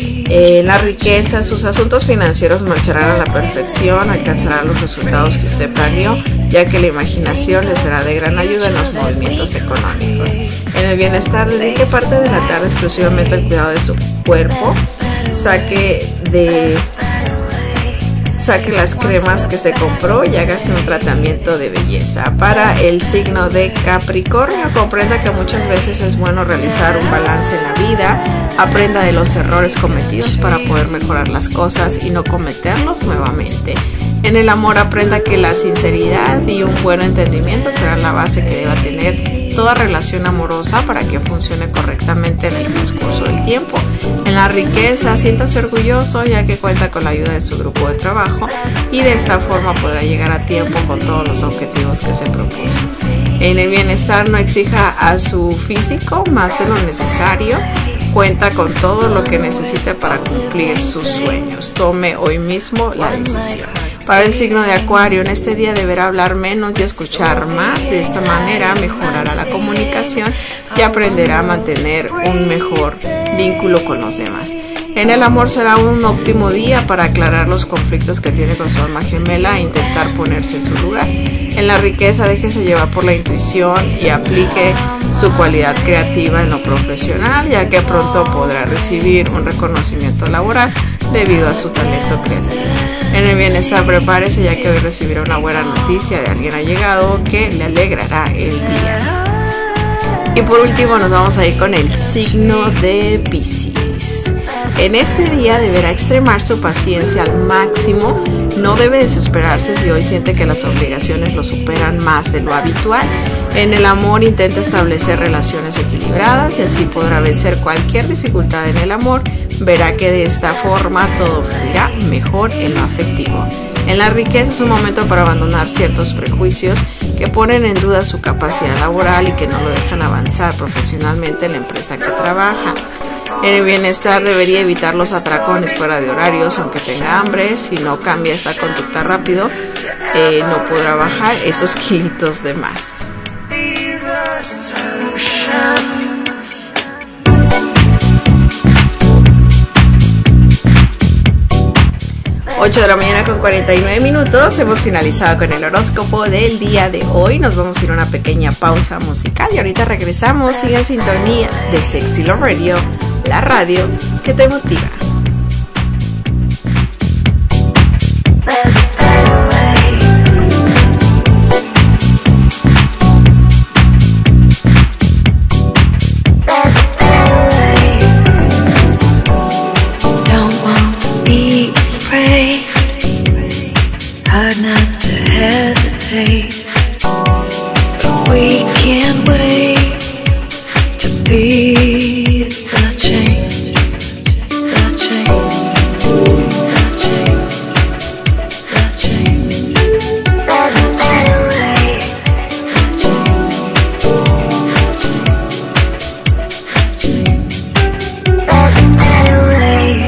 La riqueza, sus asuntos financieros marcharán a la perfección, alcanzará los resultados que usted planeó, ya que la imaginación le será de gran ayuda en los movimientos económicos. En el bienestar, dedique parte de la tarde exclusivamente al cuidado de su cuerpo. Saque las cremas que se compró y hágase un tratamiento de belleza. Para el signo de Capricornio, comprenda que muchas veces es bueno realizar un balance en la vida. Aprenda de los errores cometidos para poder mejorar las cosas y no cometerlos nuevamente. En el amor, aprenda que la sinceridad y un buen entendimiento serán la base que deba tener toda relación amorosa para que funcione correctamente en el transcurso del tiempo. En la riqueza, siéntase orgulloso, ya que cuenta con la ayuda de su grupo de trabajo y de esta forma podrá llegar a tiempo con todos los objetivos que se propuso. En el bienestar, no exija a su físico más de lo necesario. Cuenta con todo lo que necesite para cumplir sus sueños. Tome hoy mismo la decisión. Para el signo de Acuario, en este día deberá hablar menos y escuchar más. De esta manera mejorará la comunicación y aprenderá a mantener un mejor vínculo con los demás. En el amor, será un óptimo día para aclarar los conflictos que tiene con su alma gemela e intentar ponerse en su lugar. En la riqueza, déjese llevar por la intuición y aplique su cualidad creativa en lo profesional, ya que pronto podrá recibir un reconocimiento laboral debido a su talento creativo. En el bienestar, prepárese, ya que hoy recibirá una buena noticia de alguien allegado que le alegrará el día. Y por último, nos vamos a ir con el signo de Piscis. En este día deberá extremar su paciencia al máximo. No debe desesperarse si hoy siente que las obligaciones lo superan más de lo habitual. En el amor, intenta establecer relaciones equilibradas y así podrá vencer cualquier dificultad en el amor. Verá que de esta forma todo fluirá mejor en lo afectivo. En la riqueza, es un momento para abandonar ciertos prejuicios que ponen en duda su capacidad laboral y que no lo dejan avanzar profesionalmente en la empresa que trabaja. En el bienestar, debería evitar los atracones fuera de horarios, aunque tenga hambre. Si no cambia esta conducta rápido, no podrá bajar esos kilitos de más. 8 de la mañana con 49 minutos. Hemos finalizado con el horóscopo del día de hoy. Nos vamos a ir a una pequeña pausa musical y ahorita regresamos. Sigue en sintonía de Sexy Love Radio, la radio que te motiva. Hard not to hesitate, but we can't wait to be the change, the change, the change, the change. There's a better way. There's a better way.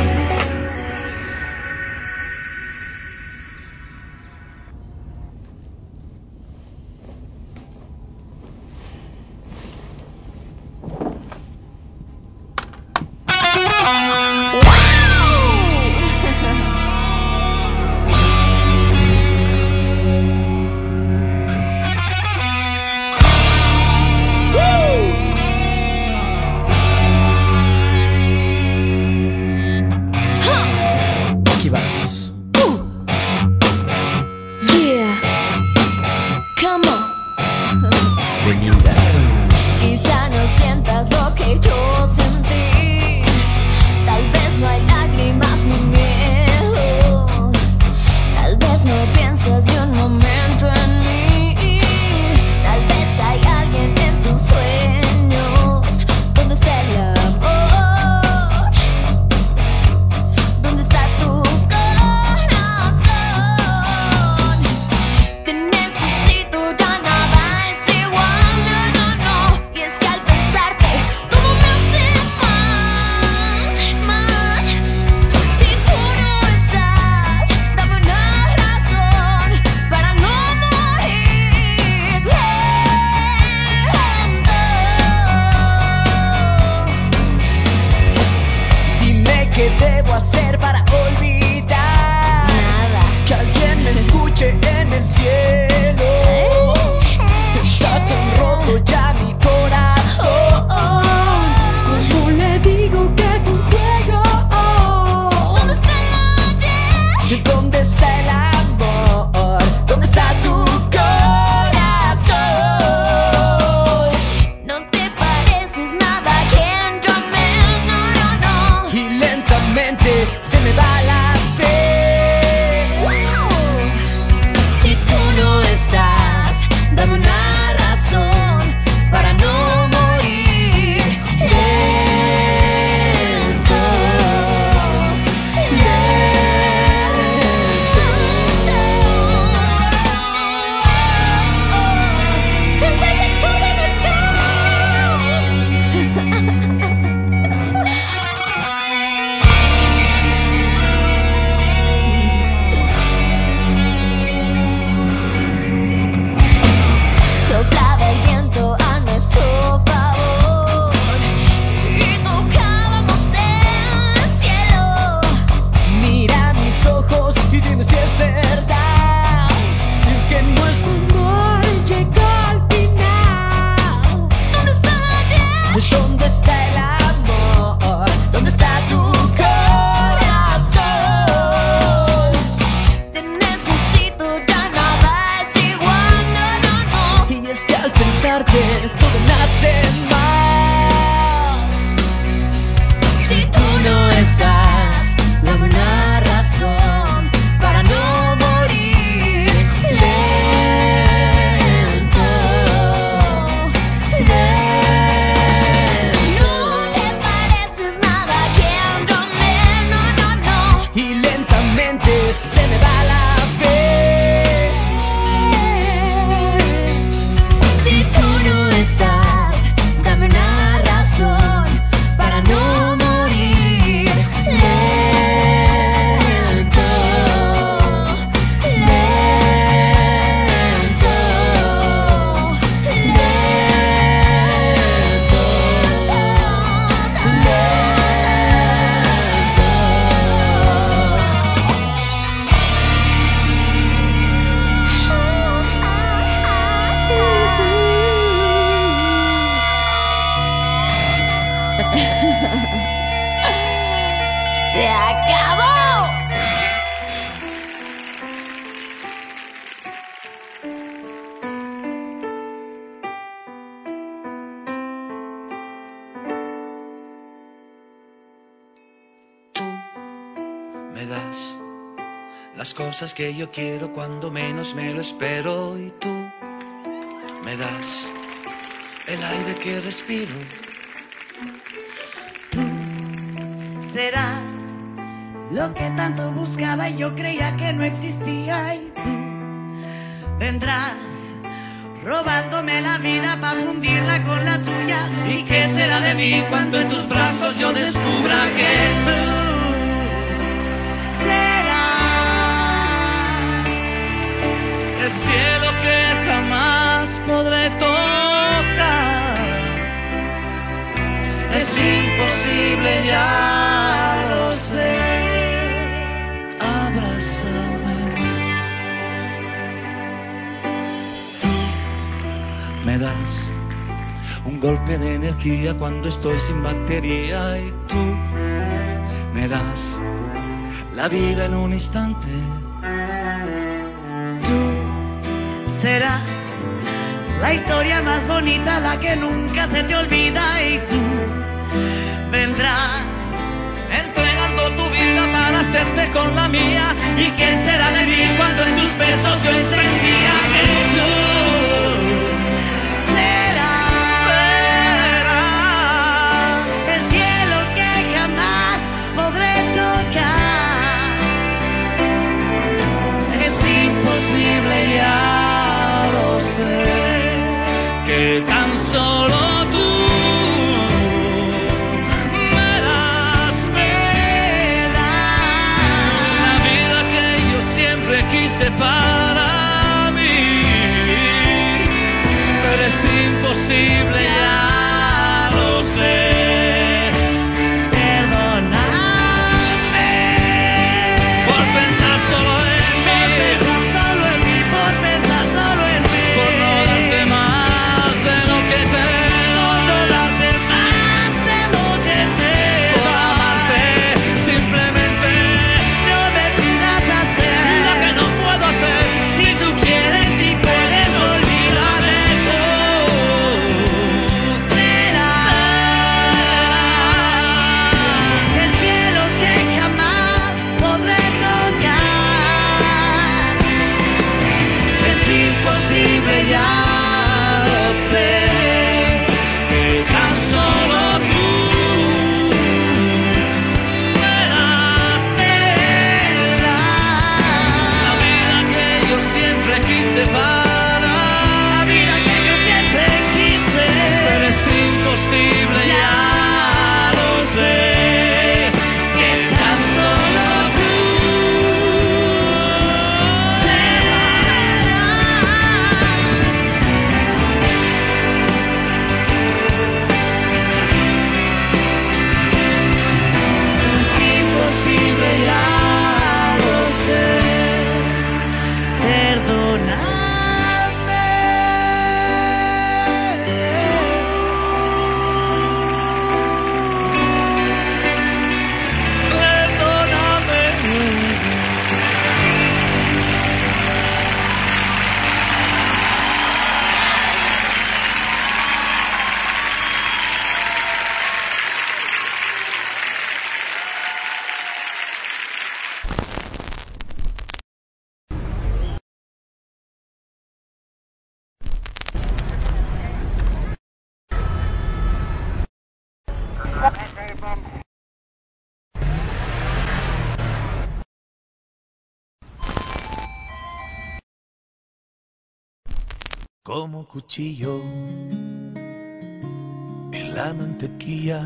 Quizá no sientas lo que yo sentí. Tal vez no hay lágrimas ni miedo. Tal vez no piensas ni un momento en mí. Tal vez hay alguien en tus sueños. ¿Dónde está el amor? ¿Dónde está tu corazón? Te necesito, ya nada es igual. Y es que al pensarte todo me hace mal. Si tú no estás, dame una razón para no morir lento. Dime qué debo hacer para olvidar. Nada. Que alguien me escuche en el cielo. Está tan roto ya mi corazón. ¿Cómo le digo que es un juego? ¿Dónde está el ayer? ¿Dónde está el amor? ¿Dónde está tu corazón? No te pareces nada a quien yo amé. No, no, no. Y lentamente se me va cosas que yo quiero cuando menos me lo espero. Y tú me das el aire que respiro. Tú serás lo que tanto buscaba y yo creía que no existía. Y tú vendrás robándome la vida para fundirla con la tuya. ¿Y qué será de mí cuando en tus brazos yo descubra que tú serás el cielo que jamás podré tocar? Es imposible, ya lo sé. Abrázame. Me das un golpe de energía cuando estoy sin batería. Y tú me das la vida en un instante. Tú serás la historia más bonita, la que nunca se te olvida. Y tú vendrás entregando tu vida para hacerte con la mía. ¿Y qué será de mí cuando en tus besos yo entendía que tú serás el cielo que jamás podré tocar? Es imposible, ya lo sé, que tan solo tú me das la vida que yo siempre quise para mí. Pero es imposible, ya lo sé. Perdóname Por pensar solo en mí, por pensar solo en mí, por no darte más de lo que tengo, por no darte más de lo que tengo, por amarte simplemente. no me pidas hacer Lo que no puedo hacer, si tú quieres y puedes olvidarme. Tú serás el cielo que jamás podré tocar. es imposible, ya lo sé, que tan solo tú me das la vida que yo siempre quise para La vida que yo siempre quise. pero es imposible, ya lo sé, que tan solo tú Es imposible, ya lo sé. perdóname. Como cuchillo en la mantequilla,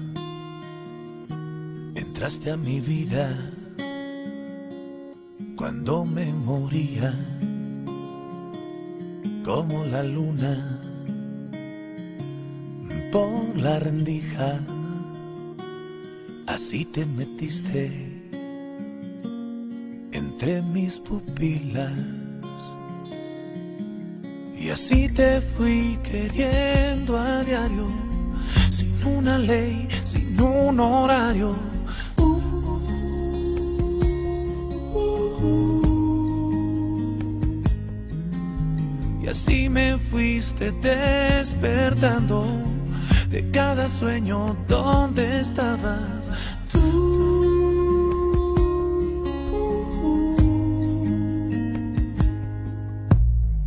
entraste a mi vida cuando me moría. Como la luna por la rendija, así te metiste entre mis pupilas. Y así te fui queriendo a diario, sin una ley, sin un horario. Y así me fuiste despertando de cada sueño donde estabas tú.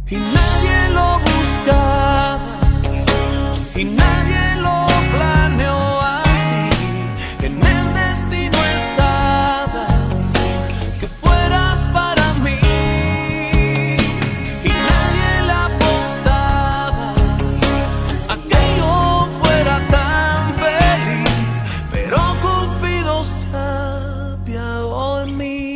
y nadie lo buscaba y nadie lo planeó así. En el destino estaba que fueras para mí y nadie le apostaba a que yo fuera tan feliz, pero Cupido se apiadó de mí.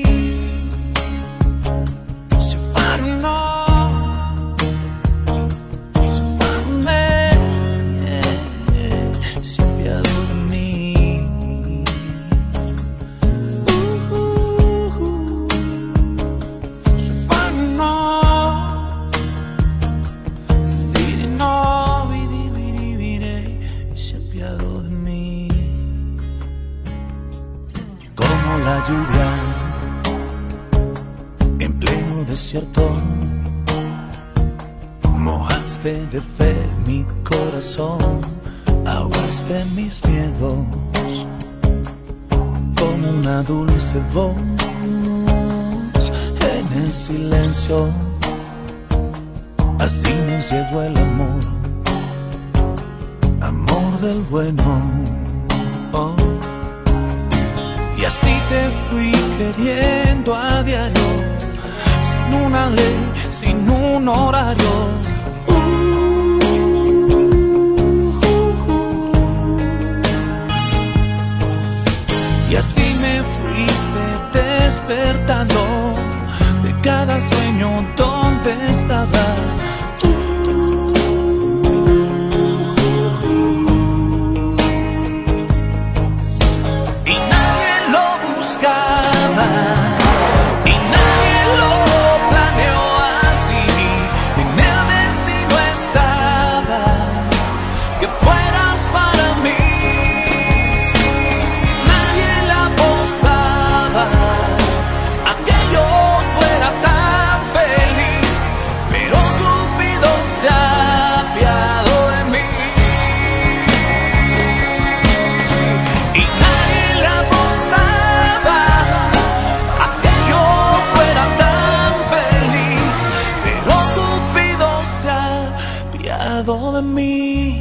Lluvia en pleno desierto, mojaste de fe mi corazón, ahogaste mis miedos con una dulce voz en el silencio. Así nos llegó el amor, amor del bueno. Oh. Y así te fui queriendo a diario, sin una ley, sin un horario. Y así me fuiste despertando de cada sueño donde estabas tú. Y nadie lo planeó así. En el destino estaba que fueras para mí. Nadie le apostaba a que yo fuera tan feliz, pero Cupido se apiadó de mí. Y nadie le apostaba a que yo fuera tan feliz, pero Cupido se apiadó de mí,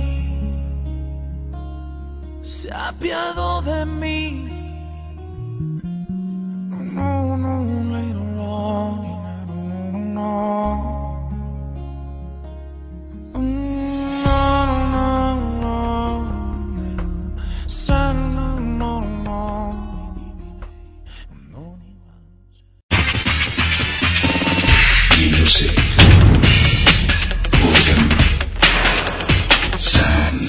se apiadó de mí. No, no, later on, no, Music. Organ. Sound.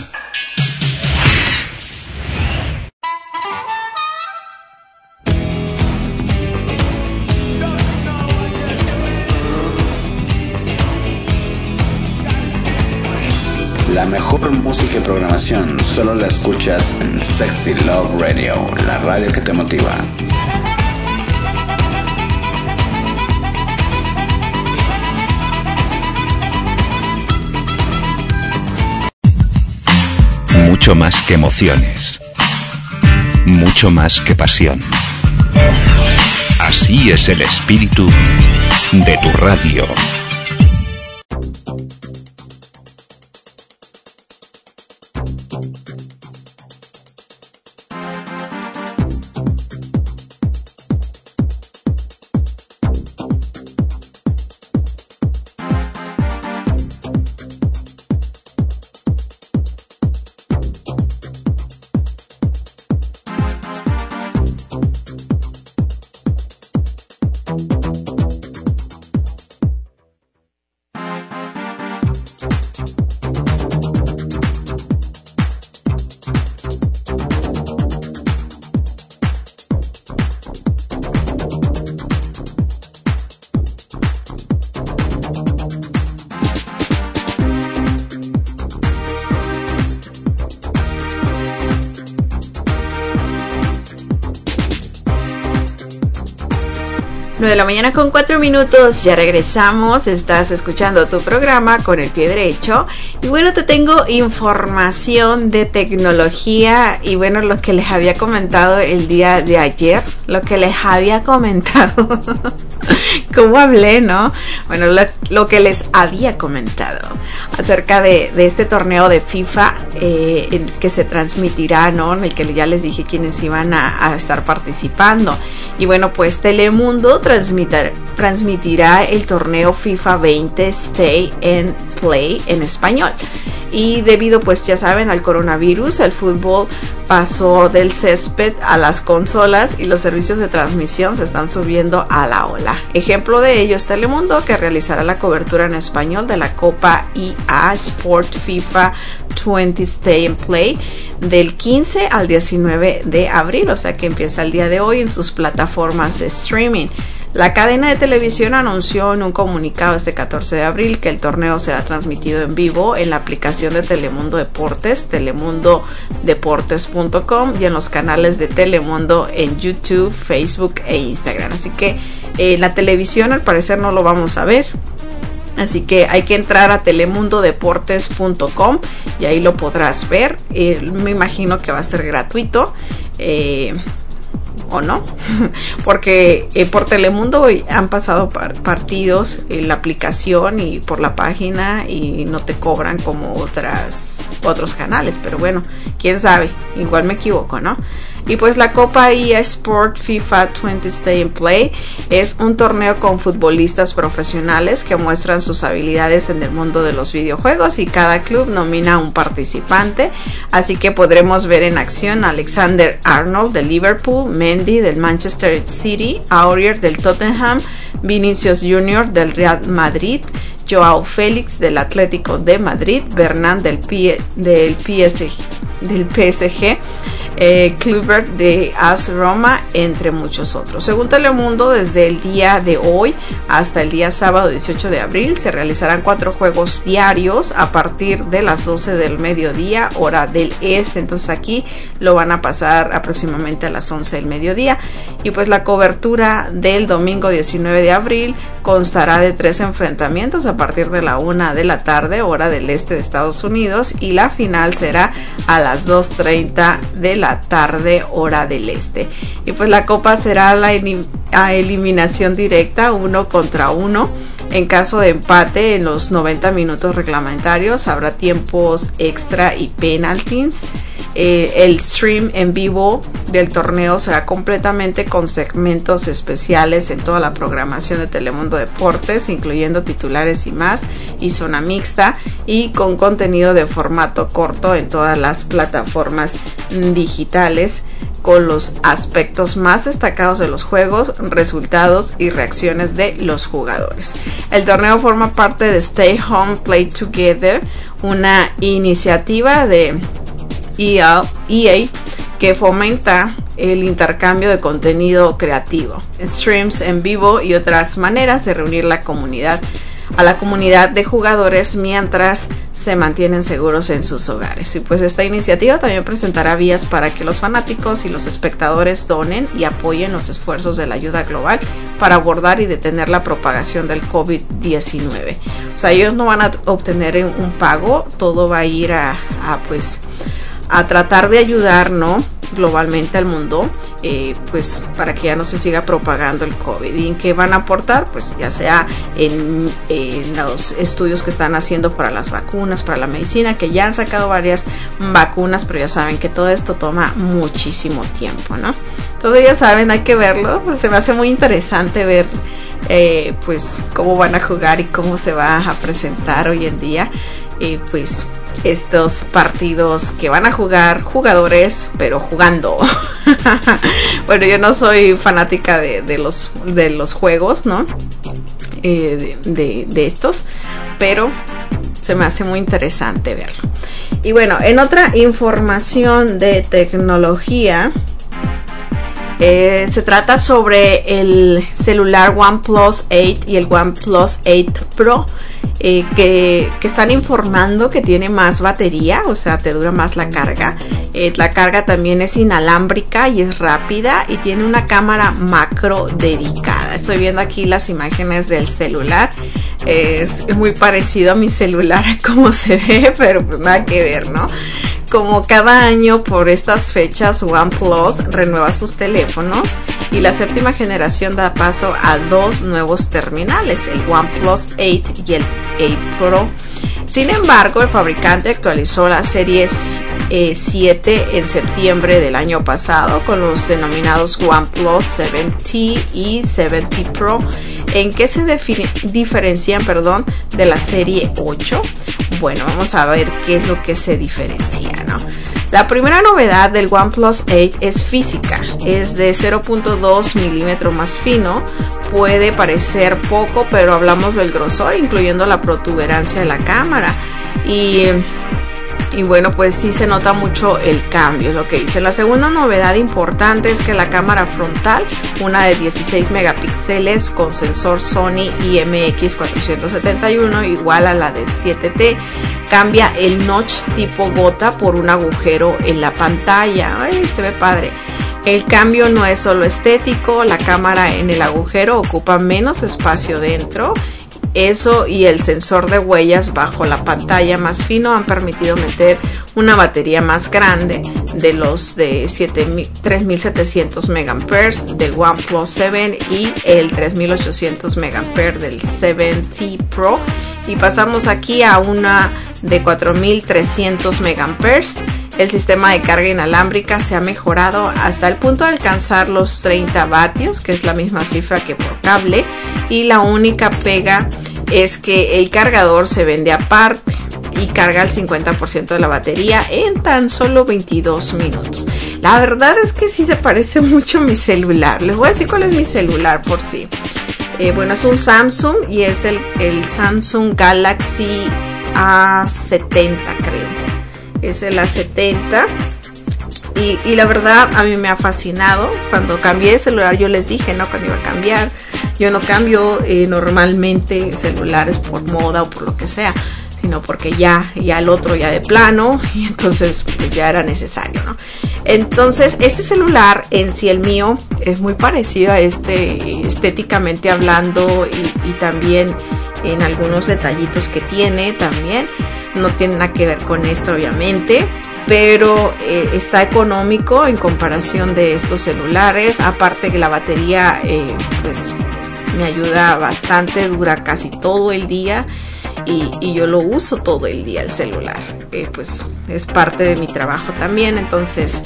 La mejor música y programación solo la escuchas en Sexy Love Radio, la radio que te motiva. Mucho más que emociones, mucho más que pasión. Así es el espíritu de tu radio. De la mañana con 4 minutos, ya regresamos, estás escuchando tu programa Con el Pie Derecho y bueno, te tengo información de tecnología y bueno, lo que les había comentado el día de ayer, lo que les había comentado ¿Cómo hablé, no? Bueno, lo que les había comentado acerca de este torneo de FIFA en el que se transmitirá, ¿no? En el que ya les dije quiénes iban a estar participando. Y bueno, pues Telemundo transmitirá el torneo FIFA 20 Stay and Play en español. Y debido, pues ya saben, al coronavirus, el fútbol pasó del césped a las consolas y los servicios de transmisión se están subiendo a la ola. Ejemplo de ello es Telemundo, que realizará la cobertura en español de la Copa EA Sport FIFA 20 Stay and Play del 15 al 19 de abril, o sea que empieza el día de hoy en sus plataformas de streaming. La cadena de televisión anunció en un comunicado este 14 de abril que el torneo será transmitido en vivo en la aplicación de Telemundo Deportes, telemundodeportes.com, y en los canales de Telemundo en YouTube, Facebook e Instagram. Así que la televisión al parecer no lo vamos a ver. Así que hay que entrar a telemundodeportes.com y ahí lo podrás ver. Me imagino que va a ser gratuito. ¿O no? Porque por Telemundo han pasado partidos en la aplicación y por la página y no te cobran como otros canales, pero bueno, quién sabe, igual me equivoco, ¿no? Y pues la Copa EA Sport FIFA 20 Stay and Play es un torneo con futbolistas profesionales que muestran sus habilidades en el mundo de los videojuegos y cada club nomina a un participante, así que podremos ver en acción a Alexander Arnold del Liverpool, Mendy del Manchester City, Aurier del Tottenham, Vinicius Junior del Real Madrid, Joao Félix del Atlético de Madrid, Bernat del PSG, Kluivert de AS Roma, entre muchos otros. Según Telemundo, desde el día de hoy hasta el día sábado 18 de abril se realizarán 4 juegos diarios a partir de las 12 del mediodía, hora del este. Entonces aquí lo van a pasar aproximadamente a las 11 del mediodía. Y pues la cobertura del domingo 19 de abril constará de 3 enfrentamientos a partir de la 1 de la tarde, hora del este de Estados Unidos, y la final será a las 2:30 de la tarde, hora del este. Y pues la copa será a eliminación directa, 1 contra 1. En caso de empate en los 90 minutos reglamentarios habrá tiempos extra y penalties. El stream en vivo del torneo será completamente con segmentos especiales en toda la programación de Telemundo Deportes, incluyendo titulares y más, y zona mixta, y con contenido de formato corto en todas las plataformas digitales, con los aspectos más destacados de los juegos, resultados y reacciones de los jugadores. El torneo forma parte de Stay Home Play Together, una iniciativa de EA que fomenta el intercambio de contenido creativo, streams en vivo y otras maneras de reunir a la comunidad de jugadores mientras se mantienen seguros en sus hogares. Y pues esta iniciativa también presentará vías para que los fanáticos y los espectadores donen y apoyen los esfuerzos de la ayuda global para abordar y detener la propagación del COVID-19. O sea, ellos no van a obtener un pago, todo va a ir a tratar de ayudar, ¿no?, globalmente al mundo, pues para que ya no se siga propagando el COVID. ¿Y en qué van a aportar? Pues ya sea en los estudios que están haciendo para las vacunas, para la medicina, que ya han sacado varias vacunas, pero ya saben que todo esto toma muchísimo tiempo, ¿no? Entonces ya saben, hay que verlo. Pues se me hace muy interesante ver pues cómo van a jugar y cómo se va a presentar hoy en día pues estos partidos que van a jugar jugadores, pero jugando. Bueno, yo no soy fanática de los juegos, ¿no? De estos, pero se me hace muy interesante verlo. Y bueno, en otra información de tecnología, se trata sobre el celular OnePlus 8 y el OnePlus 8 Pro, que están informando que tiene más batería, o sea, te dura más la carga. La carga también es inalámbrica y es rápida y tiene una cámara macro dedicada. Estoy viendo aquí las imágenes del celular. Es muy parecido a mi celular como se ve, pero pues nada que ver, ¿no? como cada año por estas fechas, OnePlus renueva sus teléfonos y la 7ª generación da paso a 2 nuevos terminales, el OnePlus 8 y el 8 Pro. Sin embargo, el fabricante actualizó la serie 7 en septiembre del año pasado con los denominados OnePlus 7T y 7T Pro. ¿En qué se diferencian, de la serie 8? Bueno, vamos a ver qué es lo que se diferencia, ¿no? La primera novedad del OnePlus 8 es física, es de 0.2 milímetros más fino. Puede parecer poco, pero hablamos del grosor, incluyendo la protuberancia de la cámara. Y bueno, pues sí se nota mucho el cambio, es lo que dice. La segunda novedad importante es que la cámara frontal, una de 16 megapíxeles con sensor Sony IMX471 igual a la de 7T, cambia el notch tipo gota por un agujero en la pantalla. Ay, se ve padre. El cambio no es solo estético, la cámara en el agujero ocupa menos espacio dentro. Eso y el sensor de huellas bajo la pantalla más fino han permitido meter una batería más grande de los de 3700 mAh del OnePlus 7 y el 3800 mAh del 7T Pro. Y pasamos aquí a una de 4300 mAh. El sistema de carga inalámbrica se ha mejorado hasta el punto de alcanzar los 30 vatios, que es la misma cifra que por cable, y la única pega es que el cargador se vende aparte y carga el 50% de la batería en tan solo 22 minutos. La verdad es que sí se parece mucho a mi celular. Les voy a decir cuál es mi celular por si. Bueno, es un Samsung y es el Samsung Galaxy A70, creo. Es el A70 y la verdad a mí me ha fascinado. Cuando cambié de celular yo les dije, ¿no? Cuando iba a cambiar, yo no cambio normalmente celulares por moda o por lo que sea, sino porque ya el otro ya de plano, y entonces pues ya era necesario, ¿no? Entonces este celular en sí, el mío, es muy parecido a este estéticamente hablando y también en algunos detallitos que tiene también. No tiene nada que ver con esto obviamente, pero está económico en comparación de estos celulares. Aparte que la batería pues me ayuda bastante, dura casi todo el día y yo lo uso todo el día el celular, pues es parte de mi trabajo también. Entonces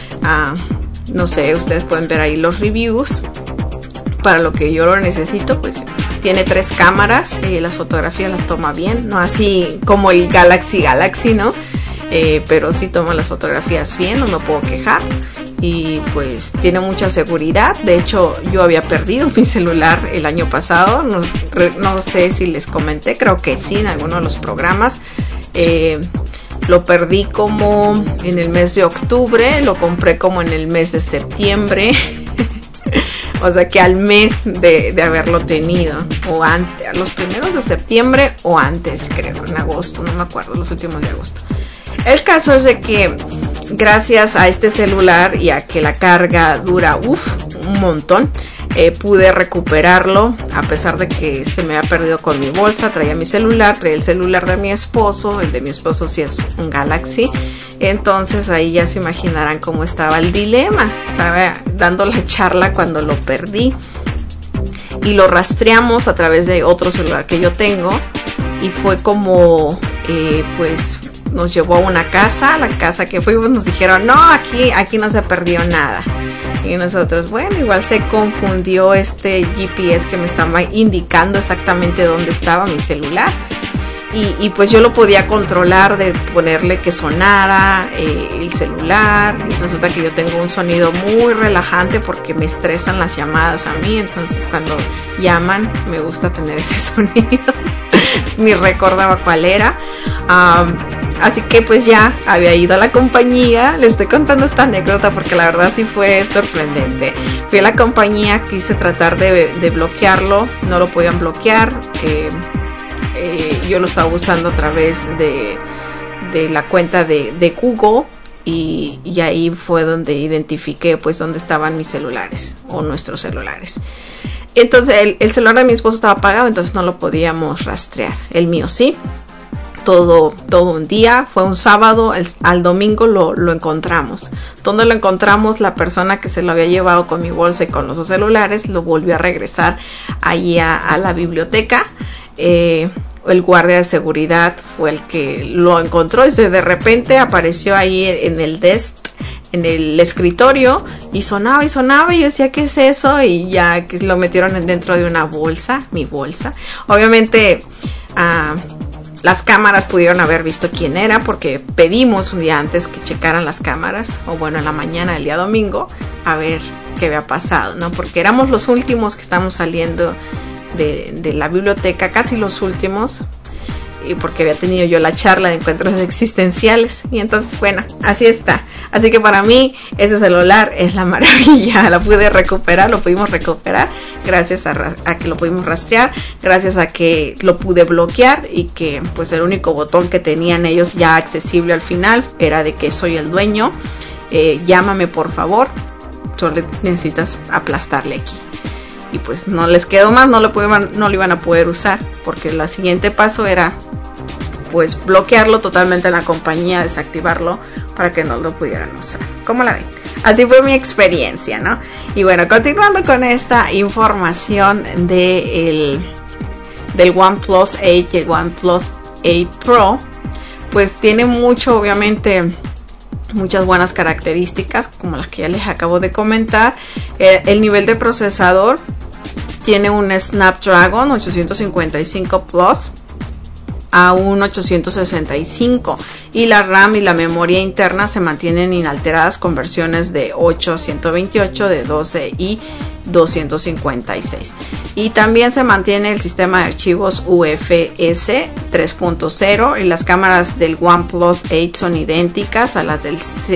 no sé, ustedes pueden ver ahí los reviews para lo que yo lo necesito. Pues tiene 3 cámaras, las fotografías las toma bien, no así como el Galaxy, ¿no? Pero sí toma las fotografías bien, no me puedo quejar. Y pues tiene mucha seguridad. De hecho, yo había perdido mi celular el año pasado, no sé si les comenté, creo que sí, en alguno de los programas. Lo perdí como en el mes de octubre, lo compré como en el mes de septiembre. O sea que al mes de haberlo tenido, o antes, a los primeros de septiembre o antes, creo, en agosto, no me acuerdo, los últimos de agosto. El caso es de que gracias a este celular y a que la carga dura un montón, pude recuperarlo a pesar de que se me había perdido con mi bolsa. Traía mi celular, traía el celular de mi esposo, el de mi esposo sí es un Galaxy. Entonces ahí ya se imaginarán cómo estaba el dilema. Estaba dando la charla cuando lo perdí y lo rastreamos a través de otro celular que yo tengo y fue como pues nos llevó a una casa. La casa que fuimos nos dijeron, no, aquí no se perdió nada. Y nosotros, bueno, igual se confundió este GPS que me estaba indicando exactamente dónde estaba mi celular. Y pues yo lo podía controlar de ponerle que sonara el celular. Y resulta que yo tengo un sonido muy relajante porque me estresan las llamadas a mí. Entonces cuando llaman me gusta tener ese sonido. Ni recordaba cuál era. Así que pues ya había ido a la compañía. Les estoy contando esta anécdota porque la verdad sí fue sorprendente. Fui a la compañía, quise tratar de bloquearlo, no lo podían bloquear. Yo lo estaba usando a través de la cuenta de Google y ahí fue donde identifiqué pues dónde estaban mis celulares o nuestros celulares. Entonces el celular de mi esposo estaba apagado, entonces no lo podíamos rastrear. El mío sí. todo un día. Fue un sábado, al domingo lo encontramos. ¿Dónde lo encontramos? La persona que se lo había llevado con mi bolsa y con los dos celulares lo volvió a regresar allí a la biblioteca. El guardia de seguridad fue el que lo encontró y de repente apareció ahí en el desk, en el escritorio, y sonaba y yo decía, ¿qué es eso? Y ya que lo metieron dentro de una bolsa, mi bolsa. Obviamente las cámaras pudieron haber visto quién era, porque pedimos un día antes que checaran las cámaras, o bueno, en la mañana del día domingo, a ver qué había pasado, ¿no? Porque éramos los últimos que estamos saliendo de la biblioteca, casi los últimos, y porque había tenido yo la charla de encuentros existenciales, y entonces bueno, así está. Así que para mí ese celular es la maravilla. Lo pudimos recuperar gracias a que lo pudimos rastrear, gracias a que lo pude bloquear, y que pues el único botón que tenían ellos ya accesible al final era de que soy el dueño, llámame por favor, solo necesitas aplastarle aquí. Y pues no les quedó más, no lo iban a poder usar, porque el siguiente paso era pues bloquearlo totalmente en la compañía, desactivarlo para que no lo pudieran usar. ¿Cómo la ven? Así fue mi experiencia, ¿no? Y bueno, continuando con esta información del OnePlus 8 y el OnePlus 8 Pro, pues tiene obviamente muchas buenas características, como las que ya les acabo de comentar. El nivel de procesador tiene un Snapdragon 855 Plus a un 865, y la RAM y la memoria interna se mantienen inalteradas con versiones de 8 a 128, de 12 y 256. Y también se mantiene el sistema de archivos UFS 3.0, y las cámaras del OnePlus 8 son idénticas a las del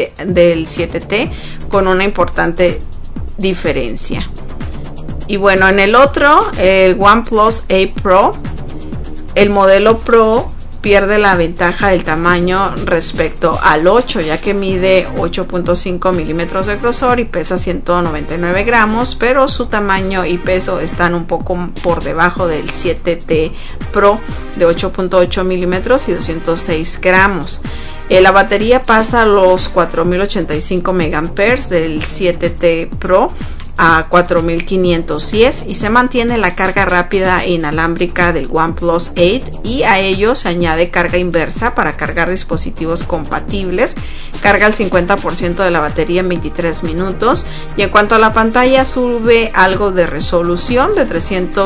7T, con una importante diferencia. Y bueno, en el otro, el OnePlus 8 Pro, el modelo Pro pierde la ventaja del tamaño respecto al 8, ya que mide 8.5 milímetros de grosor y pesa 199 gramos, pero su tamaño y peso están un poco por debajo del 7T Pro de 8.8 milímetros y 206 gramos. La batería pasa a los 4085 megaamperes del 7T Pro a 4510, y se mantiene la carga rápida e inalámbrica del OnePlus 8, y a ello se añade carga inversa para cargar dispositivos compatibles. Carga el 50% de la batería en 23 minutos, y en cuanto a la pantalla, sube algo de resolución de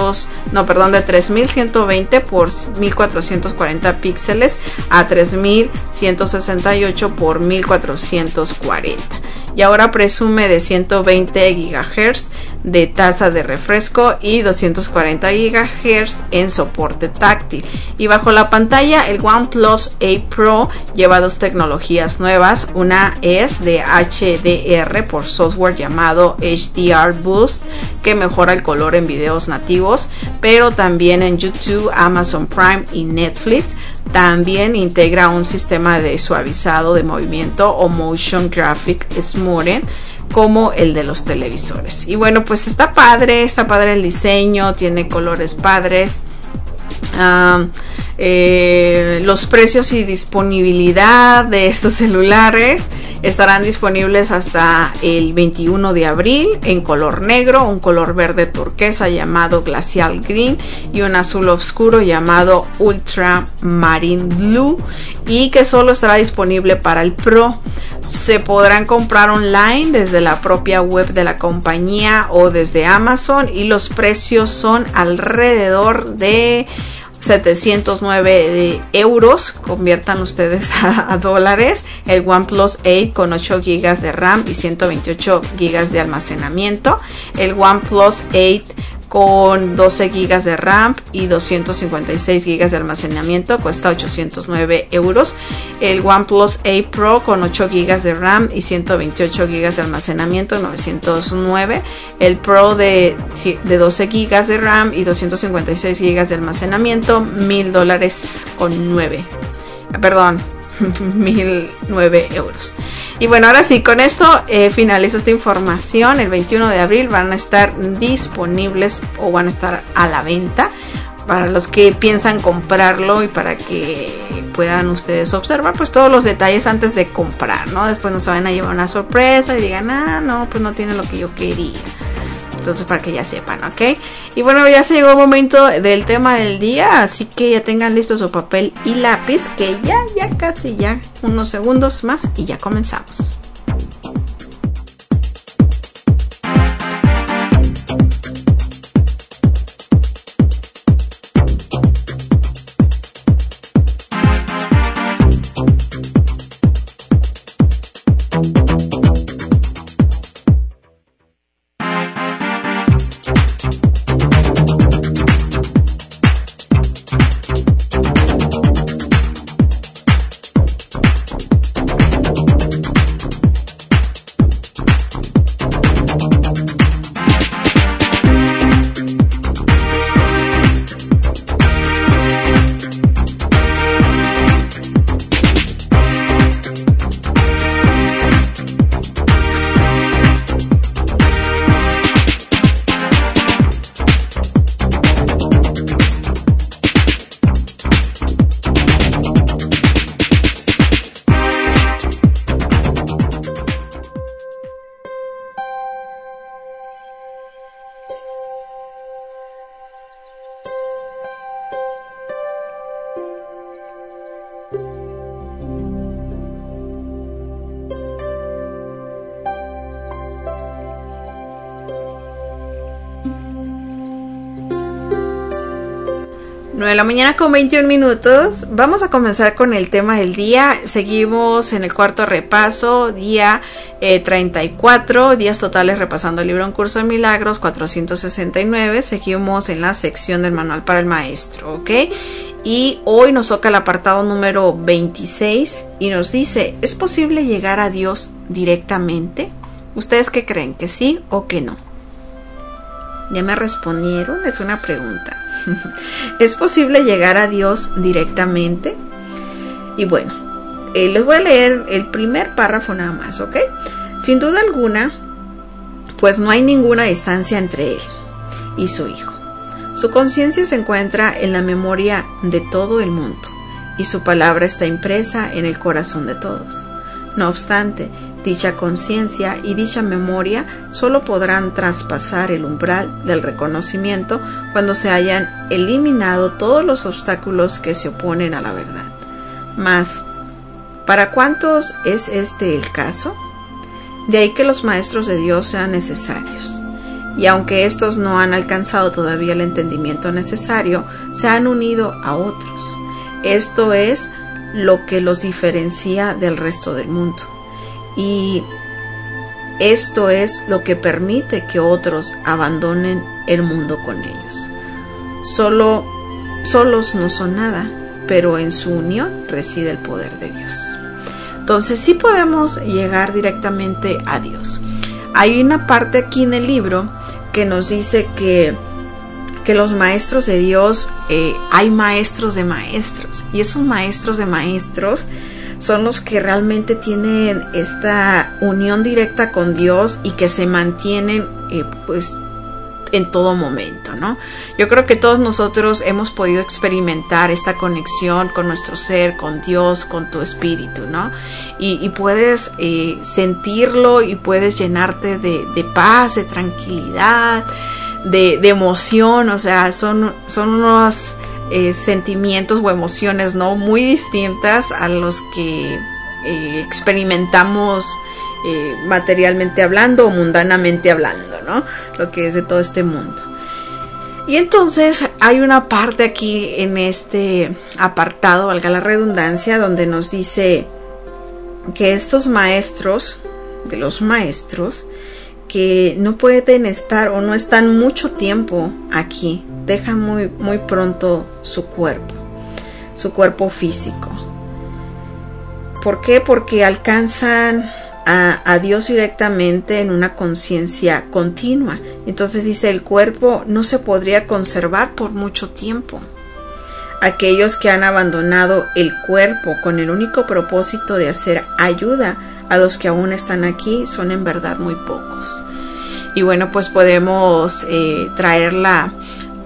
3120 por 1440 píxeles a 3168 por 1440, y ahora presume de 120 GHz de tasa de refresco y 240 GHz en soporte táctil. Y bajo la pantalla, el OnePlus 8 Pro lleva dos tecnologías nuevas. Una es de HDR por software llamado HDR Boost, que mejora el color en videos nativos, pero también en YouTube, Amazon Prime y Netflix. También integra un sistema de suavizado de movimiento o Motion Graphic Smoothing, como el de los televisores. Y bueno, pues está padre el diseño, tiene colores padres. Los precios y disponibilidad de estos celulares estarán disponibles hasta el 21 de abril en color negro, un color verde turquesa llamado Glacial Green y un azul oscuro llamado Ultramarine Blue, y que solo estará disponible para el Pro. Se podrán comprar online desde la propia web de la compañía o desde Amazon, y los precios son alrededor de 709 euros, conviertan ustedes a dólares. El OnePlus 8 con 8 GB de RAM y 128 GB de almacenamiento. El OnePlus 8 con 12 GB de RAM y 256 GB de almacenamiento cuesta 809 euros. El OnePlus 8 Pro con 8 GB de RAM y 128 GB de almacenamiento, 909. El Pro de 12 GB de RAM y 256 GB de almacenamiento, $1,000 con 9. Perdón, 1,009 euros. Y bueno, ahora sí, con esto finalizo esta información. El 21 de abril van a estar disponibles o van a estar a la venta para los que piensan comprarlo y para que puedan ustedes observar pues todos los detalles antes de comprar, ¿no? Después no se van a llevar una sorpresa y digan, no, pues no tiene lo que yo quería. Entonces, para que ya sepan, ¿ok? Y bueno, ya se llegó el momento del tema del día, así que ya tengan listo su papel y lápiz, que ya casi unos segundos más y ya comenzamos. De la mañana con 21 minutos. Vamos a comenzar con el tema del día. Seguimos en el cuarto repaso, día 34, días totales repasando el libro Un Curso de Milagros, 469. Seguimos en la sección del manual para el maestro, ¿ok? Y hoy nos toca el apartado número 26 y nos dice, ¿es posible llegar a Dios directamente? ¿Ustedes qué creen? ¿Que sí o que no? ¿Ya me respondieron? Es una pregunta. ¿Es posible llegar a Dios directamente? Y bueno, les voy a leer el primer párrafo nada más, ¿ok? Sin duda alguna, pues no hay ninguna distancia entre Él y su Hijo. Su conciencia se encuentra en la memoria de todo el mundo y su palabra está impresa en el corazón de todos. No obstante, dicha conciencia y dicha memoria solo podrán traspasar el umbral del reconocimiento cuando se hayan eliminado todos los obstáculos que se oponen a la verdad. Mas, ¿para cuántos es este el caso? De ahí que los maestros de Dios sean necesarios. Y aunque estos no han alcanzado todavía el entendimiento necesario, se han unido a otros. Esto es lo que los diferencia del resto del mundo. Y esto es lo que permite que otros abandonen el mundo con ellos. Solos no son nada, pero en su unión reside el poder de Dios. Entonces sí podemos llegar directamente a Dios. Hay una parte aquí en el libro que nos dice que los maestros de Dios, hay maestros de maestros, y esos maestros de maestros son los que realmente tienen esta unión directa con Dios y que se mantienen pues en todo momento, ¿no? Yo creo que todos nosotros hemos podido experimentar esta conexión con nuestro ser, con Dios, con tu espíritu, ¿no? Y puedes sentirlo y puedes llenarte de paz, de tranquilidad, de emoción. O sea, son unos sentimientos o emociones, ¿no? Muy distintas a los que experimentamos materialmente hablando o mundanamente hablando, ¿no? Lo que es de todo este mundo. Y entonces hay una parte aquí en este apartado, valga la redundancia, donde nos dice que estos maestros, de los maestros, que no pueden estar o no están mucho tiempo aquí, dejan muy pronto su cuerpo físico. ¿Por qué? Porque alcanzan a Dios directamente en una conciencia continua. Entonces dice, el cuerpo no se podría conservar por mucho tiempo. Aquellos que han abandonado el cuerpo con el único propósito de hacer ayuda a los que aún están aquí son en verdad muy pocos. Y bueno, pues podemos traer la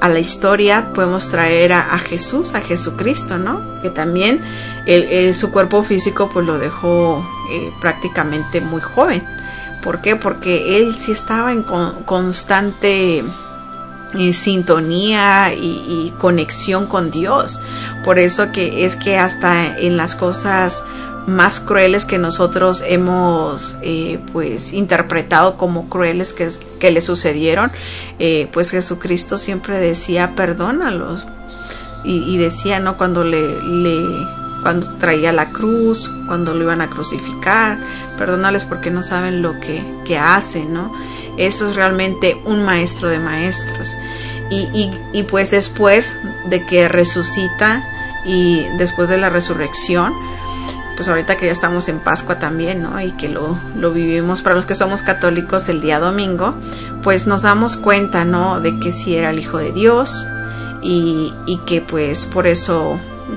a la historia podemos traer a Jesús, a Jesucristo, ¿no? Que también su cuerpo físico pues lo dejó prácticamente muy joven. ¿Por qué? Porque él sí estaba en constante sintonía y conexión con Dios. Por eso que es que hasta en las cosas más crueles que nosotros hemos pues interpretado como crueles que le sucedieron, pues Jesucristo siempre decía perdónalos, y decía, ¿no? Cuando cuando traía la cruz, cuando lo iban a crucificar, perdónales porque no saben lo que hacen, ¿no? Eso es realmente un maestro de maestros. Y pues después de que resucita y después de la resurrección, pues ahorita que ya estamos en Pascua también, ¿no? Y que lo vivimos para los que somos católicos el día domingo, pues nos damos cuenta, ¿no? De que sí era el Hijo de Dios y que pues por eso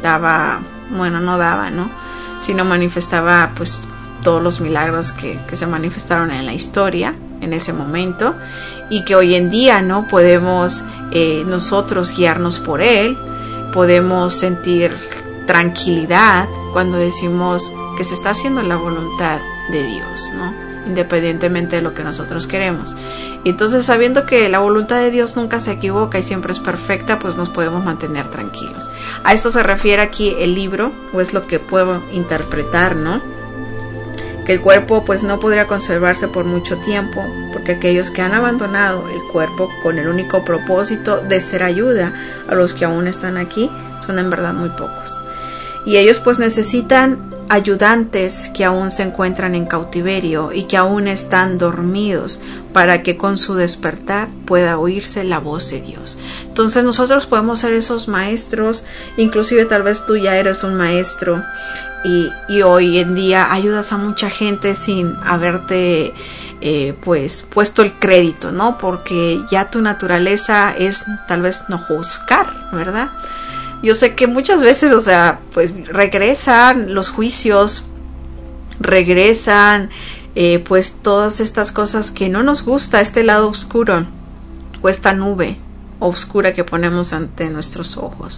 sino manifestaba pues todos los milagros que se manifestaron en la historia en ese momento, y que hoy en día, ¿no? Podemos nosotros guiarnos por él, podemos sentir tranquilidad cuando decimos que se está haciendo la voluntad de Dios, ¿no? Independientemente de lo que nosotros queremos. Entonces, sabiendo que la voluntad de Dios nunca se equivoca y siempre es perfecta, pues nos podemos mantener tranquilos. A esto se refiere aquí el libro, o es lo que puedo interpretar, ¿no? Que el cuerpo pues no podría conservarse por mucho tiempo, porque aquellos que han abandonado el cuerpo con el único propósito de ser ayuda a los que aún están aquí son en verdad muy pocos. Y ellos pues necesitan ayudantes que aún se encuentran en cautiverio y que aún están dormidos, para que con su despertar pueda oírse la voz de Dios. Entonces nosotros podemos ser esos maestros, inclusive tal vez tú ya eres un maestro y hoy en día ayudas a mucha gente sin haberte pues puesto el crédito, ¿no? Porque ya tu naturaleza es tal vez no juzgar, ¿verdad? Yo sé que muchas veces, o sea, pues regresan los juicios, regresan pues todas estas cosas que no nos gusta, este lado oscuro o esta nube oscura que ponemos ante nuestros ojos.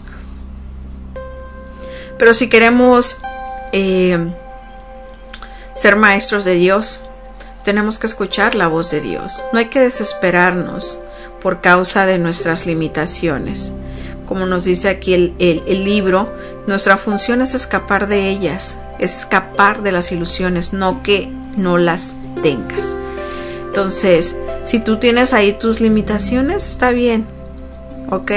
Pero si queremos ser maestros de Dios, tenemos que escuchar la voz de Dios. No hay que desesperarnos por causa de nuestras limitaciones. Como nos dice aquí el libro, nuestra función es escapar de ellas, es escapar de las ilusiones, no que no las tengas. Entonces, si tú tienes ahí tus limitaciones, está bien, ¿ok?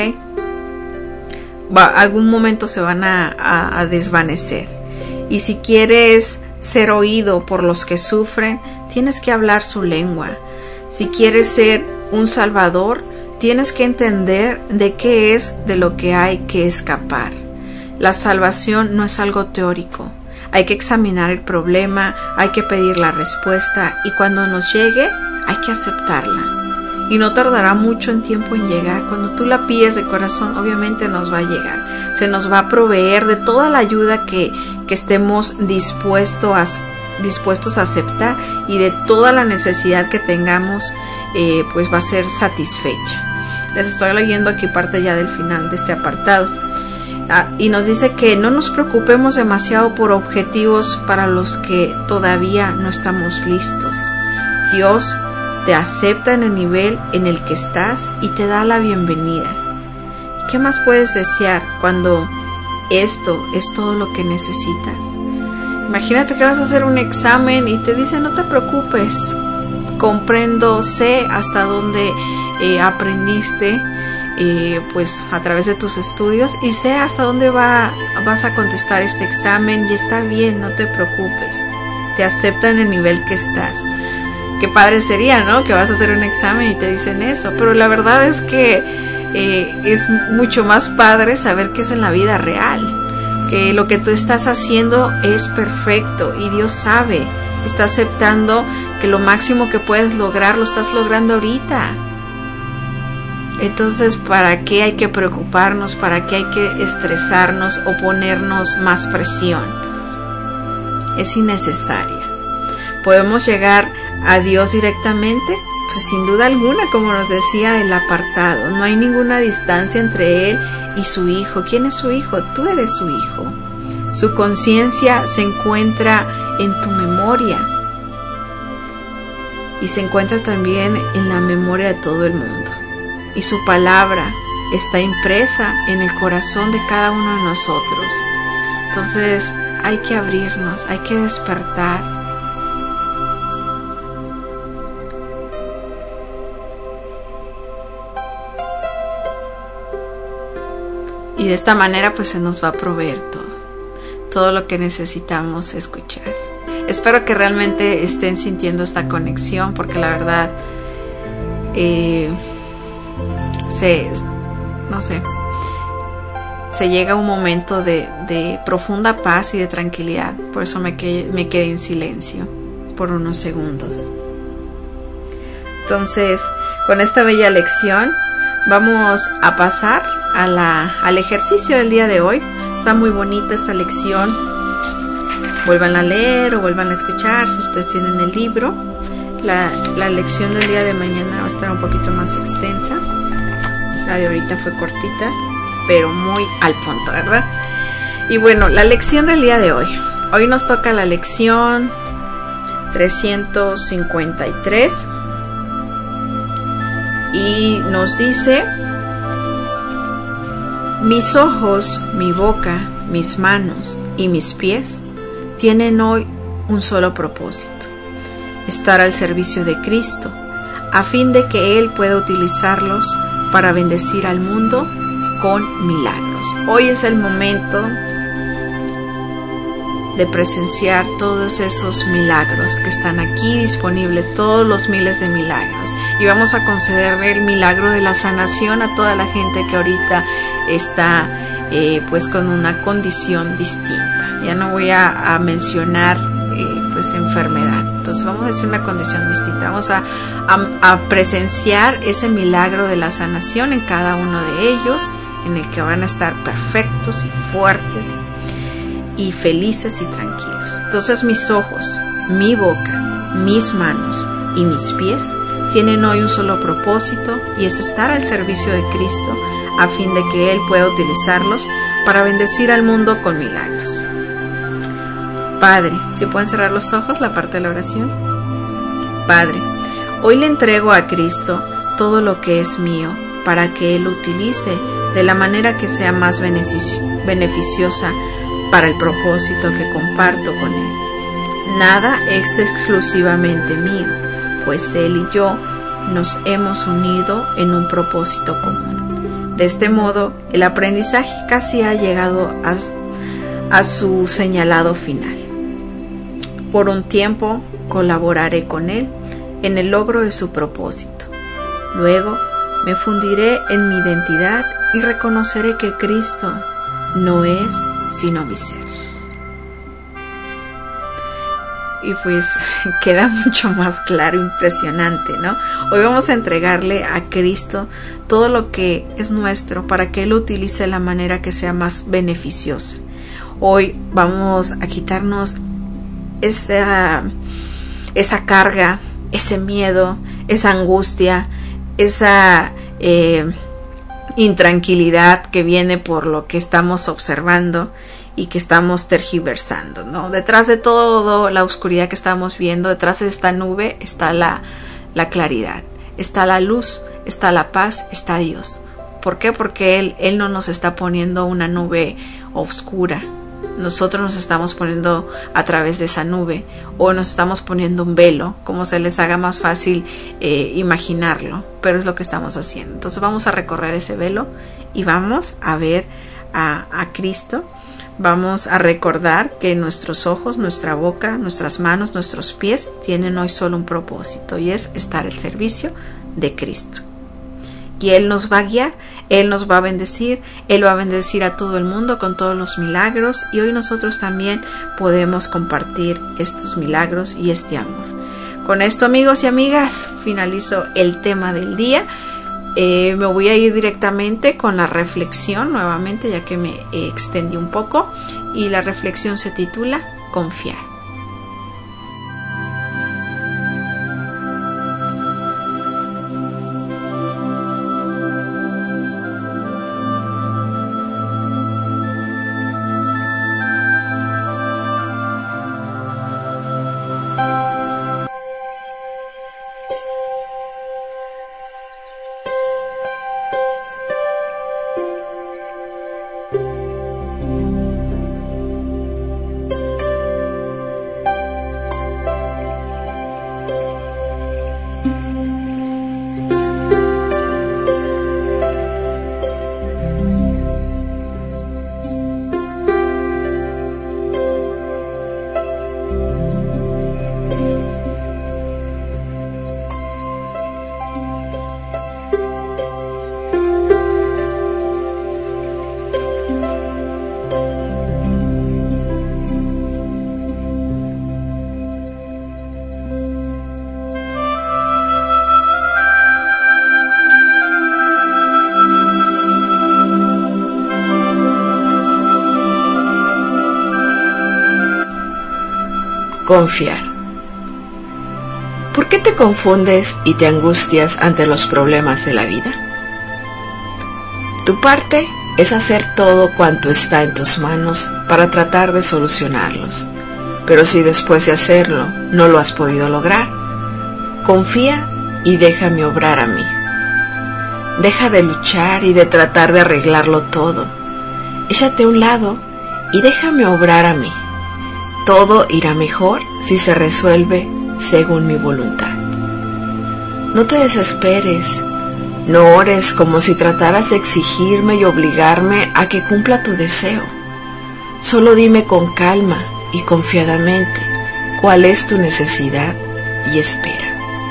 Algún momento se van a desvanecer. Y si quieres ser oído por los que sufren, tienes que hablar su lengua. Si quieres ser un salvador, tienes que entender de qué es de lo que hay que escapar. La salvación no es algo teórico. Hay que examinar el problema, hay que pedir la respuesta y cuando nos llegue hay que aceptarla. Y no tardará mucho en tiempo en llegar. Cuando tú la pides de corazón, obviamente nos va a llegar. Se nos va a proveer de toda la ayuda que estemos dispuestos a aceptar, y de toda la necesidad que tengamos, pues va a ser satisfecha. Les estoy leyendo aquí parte ya del final de este apartado. Y nos dice que no nos preocupemos demasiado por objetivos para los que todavía no estamos listos. Dios te acepta en el nivel en el que estás y te da la bienvenida. ¿Qué más puedes desear cuando esto es todo lo que necesitas? Imagínate que vas a hacer un examen y te dicen no te preocupes, comprendo, sé hasta dónde aprendiste pues a través de tus estudios y sé hasta dónde vas a contestar este examen y está bien, no te preocupes, te aceptan en el nivel que estás. Qué padre sería, ¿no? Que vas a hacer un examen y te dicen eso, pero la verdad es que es mucho más padre saber que es en la vida real, que lo que tú estás haciendo es perfecto y Dios sabe, está aceptando que lo máximo que puedes lograr lo estás logrando ahorita. Entonces, ¿para qué hay que preocuparnos? ¿Para qué hay que estresarnos o ponernos más presión? Es innecesaria. ¿Podemos llegar a Dios directamente? pues sin duda alguna, como nos decía el apartado, no hay ninguna distancia entre él y su hijo. ¿Quién es su hijo? Tú eres su hijo. Su conciencia se encuentra en tu memoria y se encuentra también en la memoria de todo el mundo. Y su palabra está impresa en el corazón de cada uno de nosotros. Entonces hay que abrirnos, hay que despertar. Y de esta manera pues se nos va a proveer todo lo que necesitamos escuchar. Espero que realmente estén sintiendo esta conexión, porque la verdad se llega a un momento de profunda paz y de tranquilidad. Por eso me quedé en silencio por unos segundos. Entonces, con esta bella lección vamos a pasar al ejercicio del día de hoy. Está muy bonita esta lección. Vuelvan a leer o vuelvan a escuchar si ustedes tienen el libro. La lección del día de mañana va a estar un poquito más extensa. La de ahorita fue cortita, pero muy al fondo, ¿verdad? Y bueno, la lección del día de hoy. Hoy nos toca la lección 353 y nos dice: mis ojos, mi boca, mis manos y mis pies tienen hoy un solo propósito: estar al servicio de Cristo, a fin de que Él pueda utilizarlos para bendecir al mundo con milagros. Hoy es el momento de presenciar todos esos milagros que están aquí disponibles, todos los miles de milagros. Y vamos a concederle el milagro de la sanación a toda la gente que ahorita está pues con una condición distinta. Ya no voy a mencionar pues enfermedad. Entonces vamos a decir una condición distinta. Vamos a presenciar ese milagro de la sanación en cada uno de ellos, en el que van a estar perfectos y fuertes y felices y tranquilos. Entonces mis ojos, mi boca, mis manos y mis pies tienen hoy un solo propósito, y es estar al servicio de Cristo, a fin de que Él pueda utilizarlos para bendecir al mundo con milagros. Padre, si pueden cerrar los ojos, la parte de la oración. Padre, hoy le entrego a Cristo todo lo que es mío, para que Él utilice de la manera que sea más beneficiosa para el propósito que comparto con Él. Nada es exclusivamente mío, pues Él y yo nos hemos unido en un propósito común. De este modo, el aprendizaje casi ha llegado a su señalado final. Por un tiempo colaboraré con Él en el logro de su propósito. Luego me fundiré en mi identidad y reconoceré que Cristo no es sino mi ser. Y pues queda mucho más claro, impresionante, ¿no? Hoy vamos a entregarle a Cristo todo lo que es nuestro, para que Él lo utilice de la manera que sea más beneficiosa. Hoy vamos a quitarnos esa carga, ese miedo, esa angustia, esa intranquilidad que viene por lo que estamos observando y que estamos tergiversando, ¿no? Detrás de todo la oscuridad que estamos viendo, detrás de esta nube está la claridad, está la luz, está la paz, está Dios. ¿Por qué? Porque Él no nos está poniendo una nube oscura. Nosotros nos estamos poniendo a través de esa nube, o nos estamos poniendo un velo, como se les haga más fácil imaginarlo, pero es lo que estamos haciendo. Entonces vamos a recorrer ese velo y vamos a ver a Cristo. Vamos a recordar que nuestros ojos, nuestra boca, nuestras manos, nuestros pies tienen hoy solo un propósito, y es estar al servicio de Cristo. Y Él nos va a guiar, Él nos va a bendecir, Él va a bendecir a todo el mundo con todos los milagros, y hoy nosotros también podemos compartir estos milagros y este amor. Con esto, amigos y amigas, finalizo el tema del día. Me voy a ir directamente con la reflexión nuevamente, ya que me extendí un poco, y la reflexión se titula Confiar. Confiar. ¿Por qué te confundes y te angustias ante los problemas de la vida? Tu parte es hacer todo cuanto está en tus manos para tratar de solucionarlos. Pero si después de hacerlo no lo has podido lograr, confía y déjame obrar a mí. Deja de luchar y de tratar de arreglarlo todo. Échate a un lado y déjame obrar a mí. Todo irá mejor si se resuelve según mi voluntad. No te desesperes, no ores como si trataras de exigirme y obligarme a que cumpla tu deseo. Solo dime con calma y confiadamente cuál es tu necesidad y espera.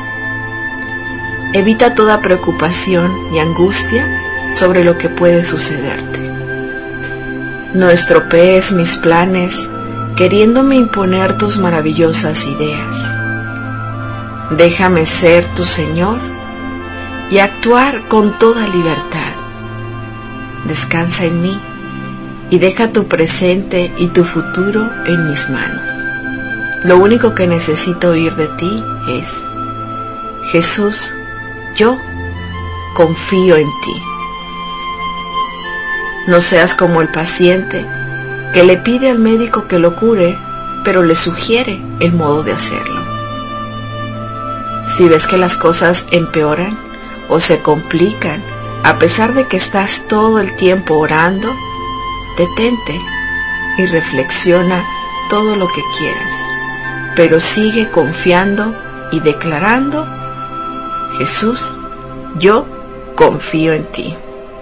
Evita toda preocupación y angustia sobre lo que puede sucederte. No estropees mis planes queriéndome imponer tus maravillosas ideas. Déjame ser tu Señor y actuar con toda libertad. Descansa en mí y deja tu presente y tu futuro en mis manos. Lo único que necesito oír de ti es: Jesús, yo confío en ti. No seas como el paciente que le pide al médico que lo cure, pero le sugiere el modo de hacerlo. Si ves que las cosas empeoran o se complican, a pesar de que estás todo el tiempo orando, detente y reflexiona todo lo que quieras, pero sigue confiando y declarando: Jesús, yo confío en ti.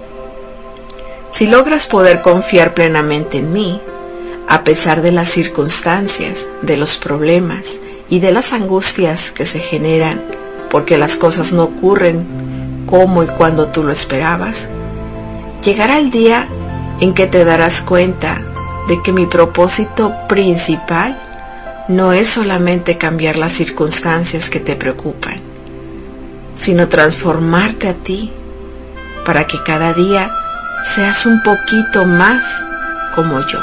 Si logras poder confiar plenamente en mí, a pesar de las circunstancias, de los problemas y de las angustias que se generan porque las cosas no ocurren como y cuando tú lo esperabas, llegará el día en que te darás cuenta de que mi propósito principal no es solamente cambiar las circunstancias que te preocupan, sino transformarte a ti para que cada día seas un poquito más como yo.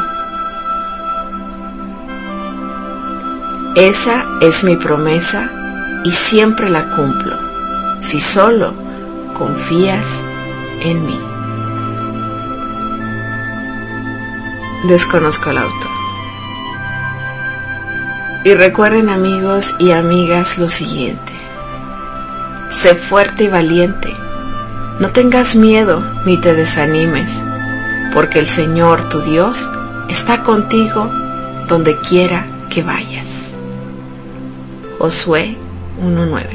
Esa es mi promesa y siempre la cumplo, si solo confías en mí. Desconozco el autor. Y recuerden, amigos y amigas, lo siguiente: sé fuerte y valiente. No tengas miedo ni te desanimes, porque el Señor, tu Dios, está contigo donde quiera que vayas. Josué 1:9.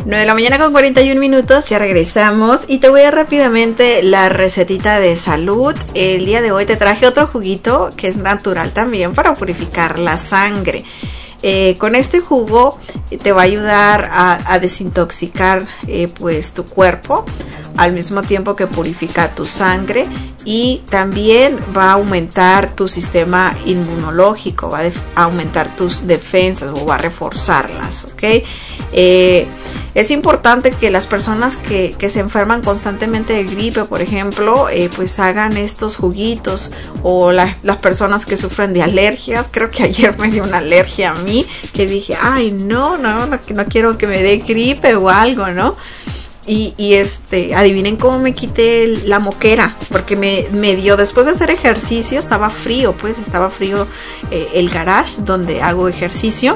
9 de la mañana con 41 minutos, ya regresamos y te voy a dar rápidamente la recetita de salud. El día de hoy te traje otro juguito que es natural también para purificar la sangre. Con este jugo te va a ayudar a desintoxicar pues tu cuerpo al mismo tiempo que purifica tu sangre, y también va a aumentar tu sistema inmunológico, va a aumentar tus defensas o va a reforzarlas, ¿ok? Es importante que las personas que se enferman constantemente de gripe, por ejemplo, pues hagan estos juguitos, o las personas que sufren de alergias. Creo que ayer me dio una alergia a mí, que dije, ay, no quiero que me dé gripe o algo, ¿no? Y adivinen cómo me quité la moquera, porque me dio, después de hacer ejercicio, estaba frío el garage donde hago ejercicio,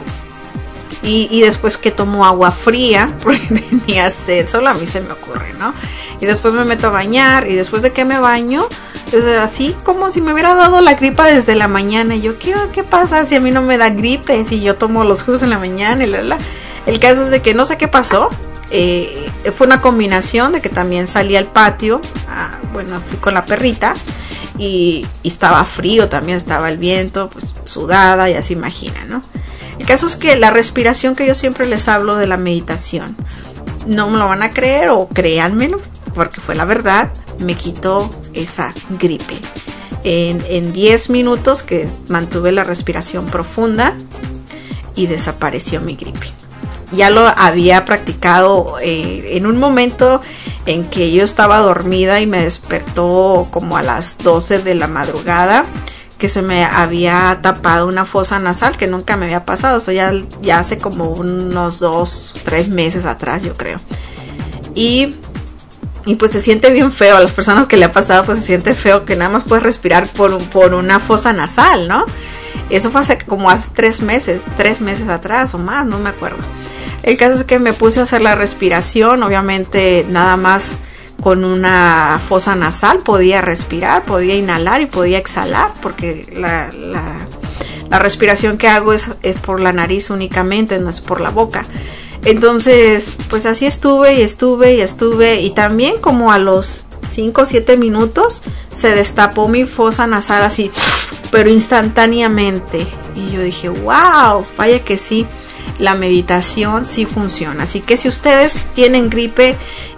y después que tomo agua fría, porque tenía sed, solo a mí se me ocurre, ¿no? Y después me meto a bañar, y después de que me baño, es así como si me hubiera dado la gripa desde la mañana. Y yo, ¿qué pasa si a mí no me da gripe? Si yo tomo los jugos en la mañana y El caso es de que no sé qué pasó. Fue una combinación de que también salí al patio, fui con la perrita, y estaba frío, también estaba el viento, pues sudada, ya se imaginan, ¿no? El caso es que la respiración, que yo siempre les hablo de la meditación, no me lo van a creer, o créanmelo, porque fue la verdad, me quitó esa gripe. En 10 minutos que mantuve la respiración profunda, y desapareció mi gripe. Ya lo había practicado en un momento en que yo estaba dormida y me despertó como a las 12 de la madrugada, que se me había tapado una fosa nasal, que nunca me había pasado. Eso ya hace como unos 2-3 meses atrás, yo creo. Y pues se siente bien feo. A las personas que le ha pasado, pues se siente feo que nada más puedes respirar por una fosa nasal, ¿no? Eso fue hace 3 meses atrás o más, no me acuerdo. El caso es que me puse a hacer la respiración, obviamente nada más con una fosa nasal podía respirar, podía inhalar y podía exhalar, porque la respiración que hago es por la nariz únicamente, no es por la boca. Entonces, pues así estuve, y también como a los 5 o 7 minutos se destapó mi fosa nasal así, pero instantáneamente. Y yo dije, wow, vaya que sí, la meditación sí funciona. Así que si ustedes tienen gripe,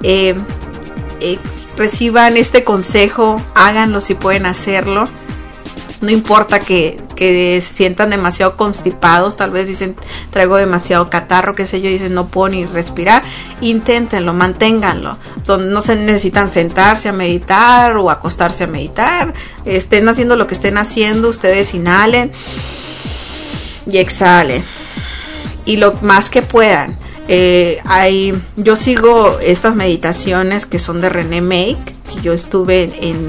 reciban este consejo, háganlo si pueden hacerlo. No importa que se sientan demasiado constipados, tal vez dicen traigo demasiado catarro, qué sé yo, dicen no puedo ni respirar, inténtenlo, manténganlo. No se necesitan sentarse a meditar o acostarse a meditar, estén haciendo lo que estén haciendo, ustedes inhalen y exhalen, y lo más que puedan. Yo sigo estas meditaciones que son de René Make, que yo estuve en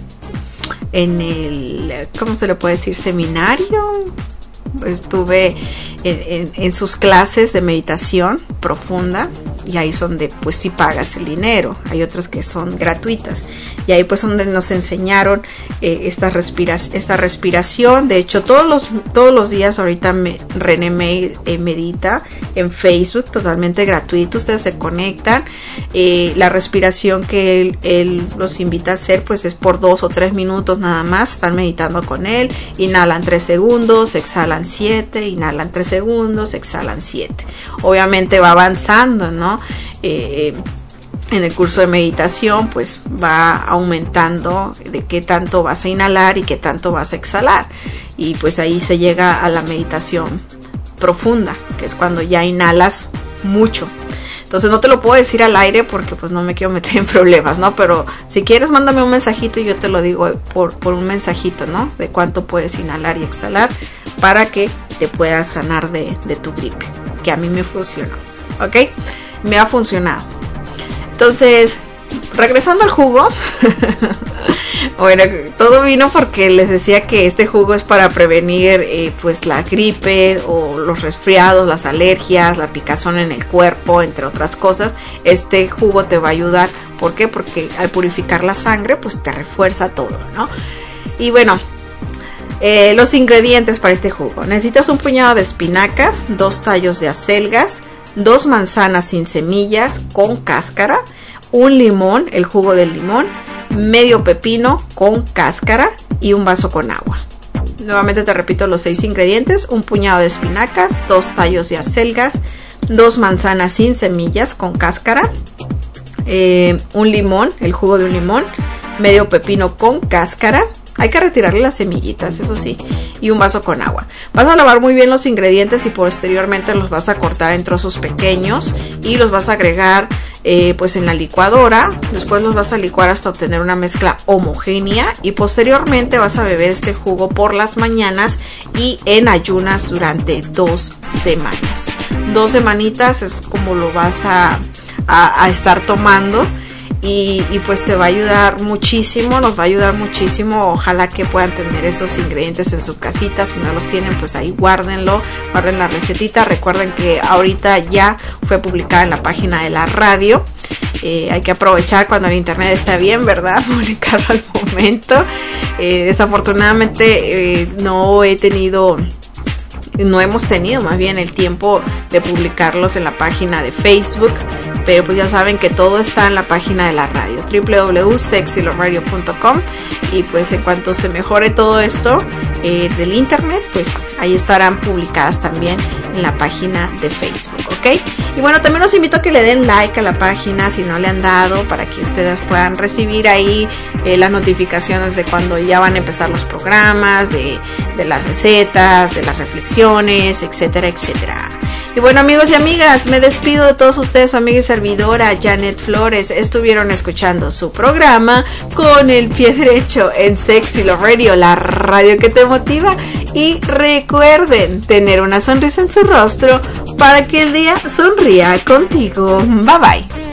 el ¿cómo se le puede decir? Seminario. Estuve en sus clases de meditación profunda, y ahí son donde pues sí pagas el dinero. Hay otras que son gratuitas, y ahí pues donde nos enseñaron esta respiración. De hecho todos los días ahorita René medita en Facebook, totalmente gratuito. Ustedes se conectan, la respiración que él los invita a hacer pues es por 2 o 3 minutos nada más. Están meditando con él, inhalan 3 segundos, exhalan 7, inhalan 3 segundos, exhalan 7. Obviamente va avanzando, ¿no? En el curso de meditación pues va aumentando de qué tanto vas a inhalar y qué tanto vas a exhalar, y pues ahí se llega a la meditación profunda, que es cuando ya inhalas mucho. Entonces no te lo puedo decir al aire porque pues no me quiero meter en problemas, ¿no? Pero si quieres mándame un mensajito y yo te lo digo por un mensajito, ¿no? De cuánto puedes inhalar y exhalar para que te puedas sanar de tu gripe, que a mí me funcionó, ¿ok? Me ha funcionado. Entonces, regresando al jugo, bueno, todo vino porque les decía que este jugo es para prevenir pues la gripe o los resfriados, las alergias, la picazón en el cuerpo, entre otras cosas. Este jugo te va a ayudar. ¿Por qué? Porque al purificar la sangre pues te refuerza todo, ¿no? Y bueno, los ingredientes para este jugo: necesitas un puñado de espinacas, 2 tallos de acelgas, 2 manzanas sin semillas con cáscara, un limón, el jugo del limón, medio pepino con cáscara y un vaso con agua. Nuevamente te repito los 6 ingredientes: un puñado de espinacas, 2 tallos de acelgas, 2 manzanas sin semillas con cáscara, un limón, el jugo de un limón, medio pepino con cáscara. Hay que retirarle las semillitas, eso sí, y un vaso con agua. Vas a lavar muy bien los ingredientes y posteriormente los vas a cortar en trozos pequeños y los vas a agregar pues en la licuadora. Después los vas a licuar hasta obtener una mezcla homogénea y posteriormente vas a beber este jugo por las mañanas y en ayunas durante 2 semanas. 2 semanitas es como lo vas a estar tomando. Y pues te va a ayudar muchísimo, nos va a ayudar muchísimo. Ojalá que puedan tener esos ingredientes en su casita. Si no los tienen, pues ahí guárdenlo, guarden la recetita. Recuerden que ahorita ya fue publicada en la página de la radio. Hay que aprovechar cuando el internet está bien, ¿verdad? Publicarlo al momento. Desafortunadamente no hemos tenido más bien el tiempo de publicarlos en la página de Facebook, pero pues ya saben que todo está en la página de la radio, www.sexyloveradio.com, y pues en cuanto se mejore todo esto del internet, pues ahí estarán publicadas también en la página de Facebook, ¿ok? Y bueno, también los invito a que le den like a la página si no le han dado, para que ustedes puedan recibir ahí las notificaciones de cuando ya van a empezar los programas, de las recetas, de las reflexiones, etcétera, etcétera. Y bueno, amigos y amigas, me despido de todos ustedes. Su amiga y servidora Janet Flores. Estuvieron escuchando su programa Con el Pie Derecho en Sexy Love Radio, la radio que te motiva. Y recuerden tener una sonrisa en su rostro para que el día sonría contigo. Bye bye.